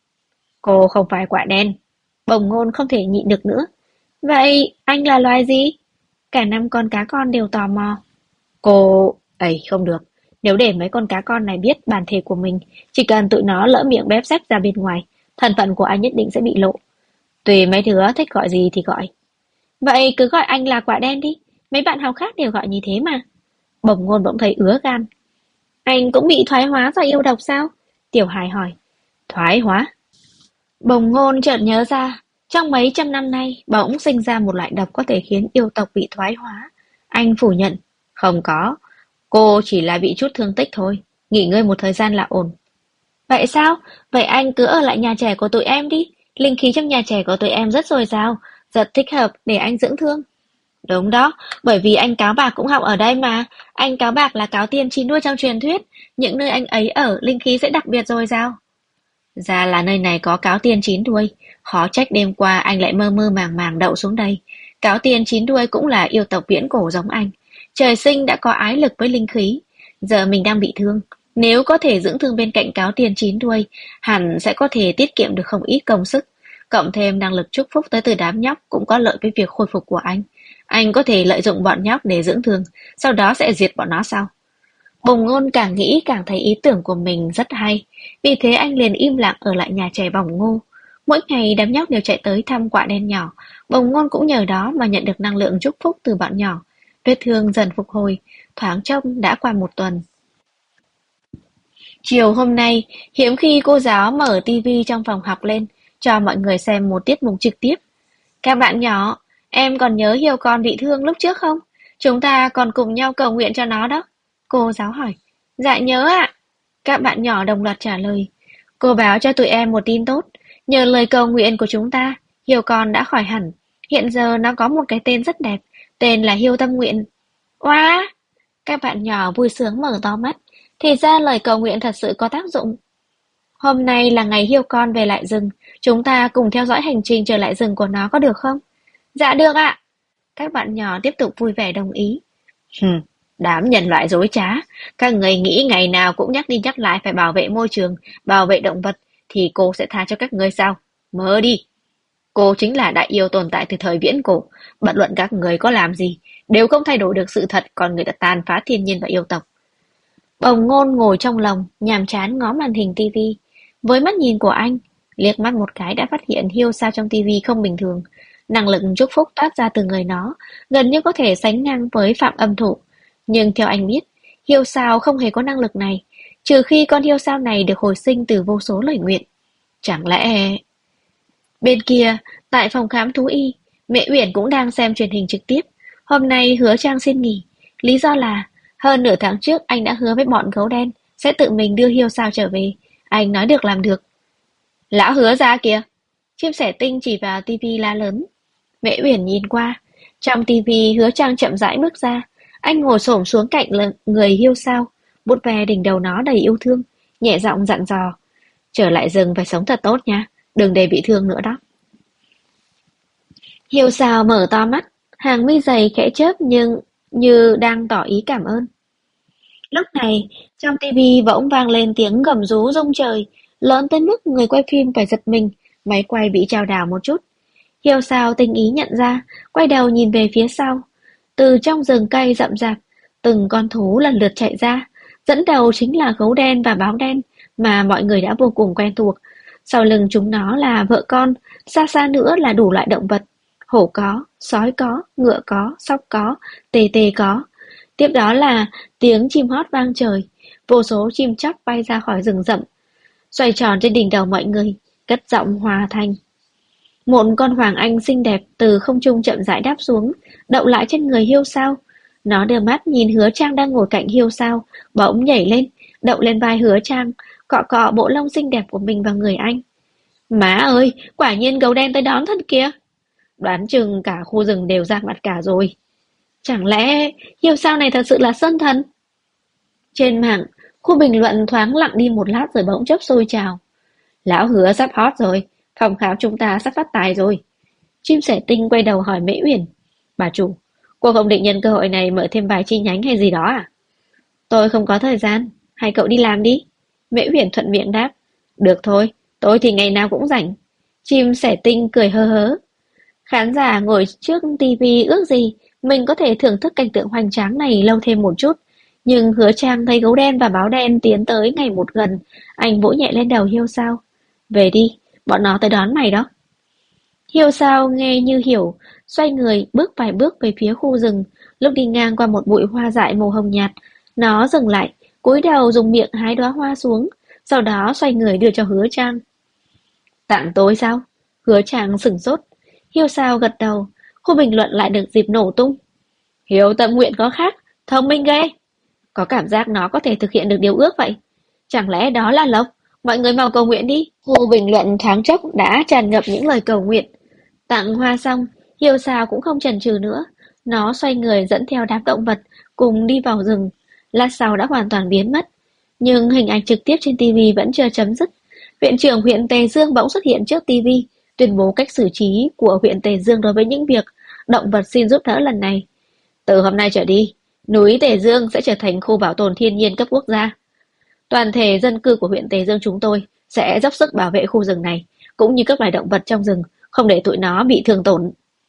Cô không phải quạ đen. Bồng Ngôn không thể nhịn được nữa. Vậy anh là loài gì? Cả 5 con cá con đều tò mò. Cô... ấy không được. Nếu để mấy con cá con này biết bản thể của mình, chỉ cần tụi nó lỡ miệng bép xách ra bên ngoài, thân phận của anh nhất định sẽ bị lộ. Tùy mấy đứa thích gọi gì thì gọi. Vậy cứ gọi anh là quả đen đi. Mấy bạn học khác đều gọi như thế mà. Bồng Ngôn bỗng thấy ứa gan. Anh cũng bị thoái hóa do yêu độc sao? Tiểu Hải hỏi. Thoái hóa? Bồng Ngôn chợt nhớ ra, trong mấy trăm năm nay bỗng sinh ra một loại độc có thể khiến yêu tộc bị thoái hóa. Anh phủ nhận. Không có. Cô chỉ là bị chút thương tích thôi. Nghỉ ngơi một thời gian là ổn. Vậy sao? Vậy anh cứ ở lại nhà trẻ của tụi em đi. Linh khí trong nhà trẻ của tụi em rất dồi dào, rất thích hợp để anh dưỡng thương. Đúng đó, bởi vì anh Cáo Bạc cũng học ở đây mà. Anh Cáo Bạc là cáo tiên chín đuôi trong truyền thuyết. Những nơi anh ấy ở, linh khí sẽ đặc biệt dồi dào. Ra là nơi này có cáo tiên chín đuôi. Khó trách đêm qua anh lại mơ mơ màng màng đậu xuống đây. Cáo tiên chín đuôi cũng là yêu tộc viễn cổ giống anh. Trời sinh đã có ái lực với linh khí. Giờ mình đang bị thương. Nếu có thể dưỡng thương bên cạnh cáo tiên chín đuôi, hẳn sẽ có thể tiết kiệm được không ít công sức. Cộng thêm năng lực chúc phúc tới từ đám nhóc cũng có lợi với việc khôi phục của anh. Anh có thể lợi dụng bọn nhóc để dưỡng thương, sau đó sẽ diệt bọn nó sau. Bồng Ngôn càng nghĩ càng thấy ý tưởng của mình rất hay, vì thế anh liền im lặng ở lại nhà trẻ Bồng Ngô. Mỗi ngày đám nhóc đều chạy tới thăm quạ đen nhỏ, Bồng Ngôn cũng nhờ đó mà nhận được năng lượng chúc phúc từ bọn nhỏ. Vết thương dần phục hồi, thoáng trông đã qua 1 tuần. Chiều hôm nay, hiếm khi cô giáo mở tivi trong phòng học lên, cho mọi người xem một tiết mục trực tiếp. Các bạn nhỏ, em còn nhớ Hiếu con bị thương lúc trước không? Chúng ta còn cùng nhau cầu nguyện cho nó đó. Cô giáo hỏi. Dạ nhớ ạ. Các bạn nhỏ đồng loạt trả lời. Cô báo cho tụi em một tin tốt. Nhờ lời cầu nguyện của chúng ta, Hiếu con đã khỏi hẳn. Hiện giờ nó có một cái tên rất đẹp, tên là Hiếu Tâm Nguyện. Wow! Các bạn nhỏ vui sướng mở to mắt. Thì ra lời cầu nguyện thật sự có tác dụng. Hôm nay là ngày Hiếu con về lại rừng. Chúng ta cùng theo dõi hành trình trở lại rừng của nó có được không? Dạ được ạ. Các bạn nhỏ tiếp tục vui vẻ đồng ý. Đám nhân loại dối trá. Các người nghĩ ngày nào cũng nhắc đi nhắc lại phải bảo vệ môi trường, bảo vệ động vật, thì cô sẽ tha cho các người sao? Mơ đi. Cô chính là đại yêu tồn tại từ thời viễn cổ. Bất luận các người có làm gì, đều không thay đổi được sự thật con người đã tàn phá thiên nhiên và yêu tộc. Bồng Ngôn ngồi trong lòng, nhàm chán ngó màn hình tivi. Với mắt nhìn của anh, liếc mắt một cái đã phát hiện Hiêu sao trong tivi không bình thường. Năng lực chúc phúc toát ra từ người nó, gần như có thể sánh ngang với Phạm Âm Thụ. Nhưng theo anh biết, Hiêu sao không hề có năng lực này, trừ khi con Hiêu sao này được hồi sinh từ vô số lời nguyện. Chẳng lẽ... Bên kia, tại phòng khám thú y, mẹ Uyển cũng đang xem truyền hình trực tiếp. Hôm nay Hứa Trang xin nghỉ, lý do là hơn nửa tháng trước anh đã hứa với bọn gấu đen sẽ tự mình đưa Hiêu sao trở về. Anh nói được làm được. Lão Hứa ra kìa. Chim sẻ tinh chỉ vào tivi la lớn. Mẹ Uyển nhìn qua. Trong tivi Hứa Trang chậm rãi bước ra. Anh ngồi xổm xuống cạnh người Hiêu sao, vuốt ve đỉnh đầu nó đầy yêu thương, nhẹ giọng dặn dò. Trở lại rừng phải sống thật tốt nha, đừng để bị thương nữa đó. Hiêu sao mở to mắt, hàng mi dày khẽ chớp nhưng như đang tỏ ý cảm ơn. Lúc này, trong tivi bỗng vang lên tiếng gầm rú rung trời, lớn tới mức người quay phim phải giật mình, máy quay bị chao đảo một chút. Hiêu sao tinh ý nhận ra, quay đầu nhìn về phía sau. Từ trong rừng cây rậm rạp, từng con thú lần lượt chạy ra, dẫn đầu chính là gấu đen và báo đen mà mọi người đã vô cùng quen thuộc. Sau lưng chúng nó là vợ con, xa xa nữa là đủ loại động vật. Hổ có, sói có, ngựa có, sóc có, tê tê có. Tiếp đó là tiếng chim hót vang trời, vô số chim chóc bay ra khỏi rừng rậm, xoay tròn trên đỉnh đầu mọi người, cất giọng hòa thanh. Một con hoàng anh xinh đẹp từ không trung chậm rãi đáp xuống, đậu lại trên người Hiêu sao. Nó đưa mắt nhìn Hứa Trang đang ngồi cạnh Hiêu sao, bỗng nhảy lên, đậu lên vai Hứa Trang, cọ cọ bộ lông xinh đẹp của mình vào người anh. Má ơi, quả nhiên gấu đen tới đón thật kìa. Đoán chừng cả khu rừng đều ra mặt cả rồi. Chẳng lẽ Hiêu sao này thật sự là sơn thần? Trên mạng, khu bình luận thoáng lặng đi một lát rồi bỗng chốc sôi trào. Lão Hứa sắp hot rồi, phòng khám chúng ta sắp phát tài rồi. Chim sẻ tinh quay đầu hỏi Mễ Uyển. Bà chủ, cô không định nhân cơ hội này mở thêm vài chi nhánh hay gì đó à? Tôi không có thời gian, hay cậu đi làm đi. Mễ Uyển thuận miệng đáp. Được thôi, tôi thì ngày nào cũng rảnh. Chim sẻ tinh cười hơ hớ. Khán giả ngồi trước tivi ước gì mình có thể thưởng thức cảnh tượng hoành tráng này lâu thêm một chút. Nhưng Hứa Trang thấy gấu đen và báo đen tiến tới ngày một gần, anh vỗ nhẹ lên đầu Hiêu sao. Về đi, bọn nó tới đón mày đó. Hiêu sao nghe như hiểu, xoay người bước vài bước về phía khu rừng, lúc đi ngang qua một bụi hoa dại màu hồng nhạt, nó dừng lại, cúi đầu dùng miệng hái đóa hoa xuống, sau đó xoay người đưa cho Hứa Trang. Tặng tôi sao? Hứa Trang sửng sốt. Hiêu sao gật đầu, khu bình luận lại được dịp nổ tung. Hiếu Tâm Nguyện có khác, thông minh ghê. Có cảm giác nó có thể thực hiện được điều ước vậy. Chẳng lẽ đó là lộc? Mọi người mau cầu nguyện đi. Khu bình luận thoáng chốc đã tràn ngập những lời cầu nguyện. Tặng hoa xong, Hiêu sao cũng không chần chừ nữa. Nó xoay người dẫn theo đám động vật cùng đi vào rừng. Lát sau đã hoàn toàn biến mất. Nhưng hình ảnh trực tiếp trên TV vẫn chưa chấm dứt. Viện trưởng huyện Tề Dương bỗng xuất hiện trước TV, tuyên bố cách xử trí của huyện Tề Dương đối với những việc động vật xin giúp đỡ lần này. Từ hôm nay trở đi, núi Tề Dương sẽ trở thành khu bảo tồn thiên nhiên cấp quốc gia. Toàn thể dân cư của huyện Tề Dương chúng tôi sẽ dốc sức bảo vệ khu rừng này, cũng như các loài động vật trong rừng, không để tụi nó bị thương tổn.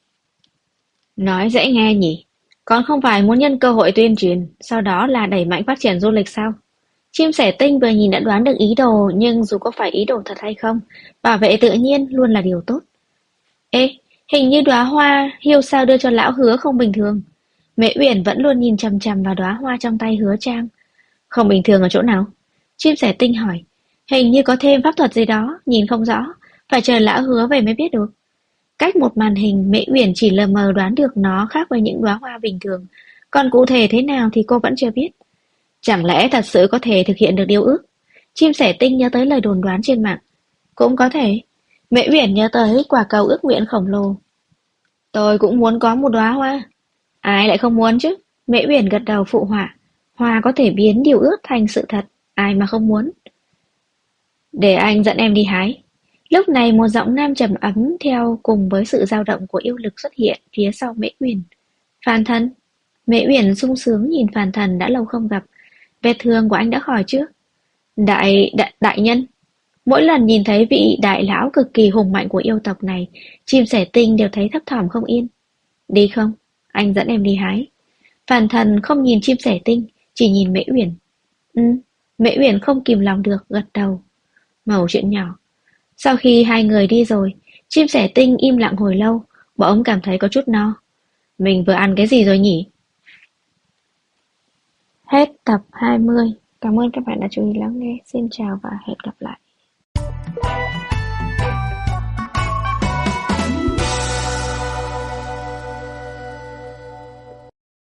Nói dễ nghe nhỉ, còn không phải muốn nhân cơ hội tuyên truyền, sau đó là đẩy mạnh phát triển du lịch sao? Chim sẻ tinh vừa nhìn đã đoán được ý đồ, nhưng dù có phải ý đồ thật hay không, bảo vệ tự nhiên luôn là điều tốt. Ê, hình như đóa hoa Hiêu sao đưa cho lão Hứa không bình thường. Mẹ Uyển vẫn luôn nhìn chằm chằm vào đóa hoa trong tay Hứa Trang. Không bình thường ở chỗ nào? Chim sẻ tinh hỏi. Hình như có thêm pháp thuật gì đó, nhìn không rõ, phải chờ lão hứa về mới biết được. Cách một màn hình, Mễ Uyển chỉ lờ mờ đoán được nó khác với những đóa hoa bình thường, còn cụ thể thế nào thì cô vẫn chưa biết. Chẳng lẽ thật sự có thể thực hiện được điều ước? Chim sẻ tinh nhớ tới lời đồn đoán trên mạng. Cũng có thể. Mễ Uyển nhớ tới quả cầu ước nguyện khổng lồ. Tôi cũng muốn có một đóa hoa. Ai lại không muốn chứ? Mễ Uyển gật đầu phụ họa. Hoa có thể biến điều ước thành sự thật, ai mà không muốn. Để anh dẫn em đi hái. Lúc này một giọng nam trầm ấm theo cùng với sự dao động của yêu lực xuất hiện phía sau Mễ Uyển. Phan Thần. Mễ Uyển sung sướng nhìn Phan Thần đã lâu không gặp. Vết thương của anh đã khỏi chưa? Đại nhân. Mỗi lần nhìn thấy vị đại lão cực kỳ hùng mạnh của yêu tộc này, chim sẻ tinh đều thấy thấp thỏm không yên. Đi không? Anh dẫn em đi hái. Phàn Thần không nhìn chim sẻ tinh, chỉ nhìn Mễ Uyển. Ừ, Mễ Uyển không kìm lòng được, gật đầu. Mẩu chuyện nhỏ. Sau khi hai người đi rồi, chim sẻ tinh im lặng hồi lâu, bỗng cảm thấy có chút no. Mình vừa ăn cái gì rồi nhỉ? Hết tập 20. Cảm ơn các bạn đã chú ý lắng nghe. Xin chào và hẹn gặp lại.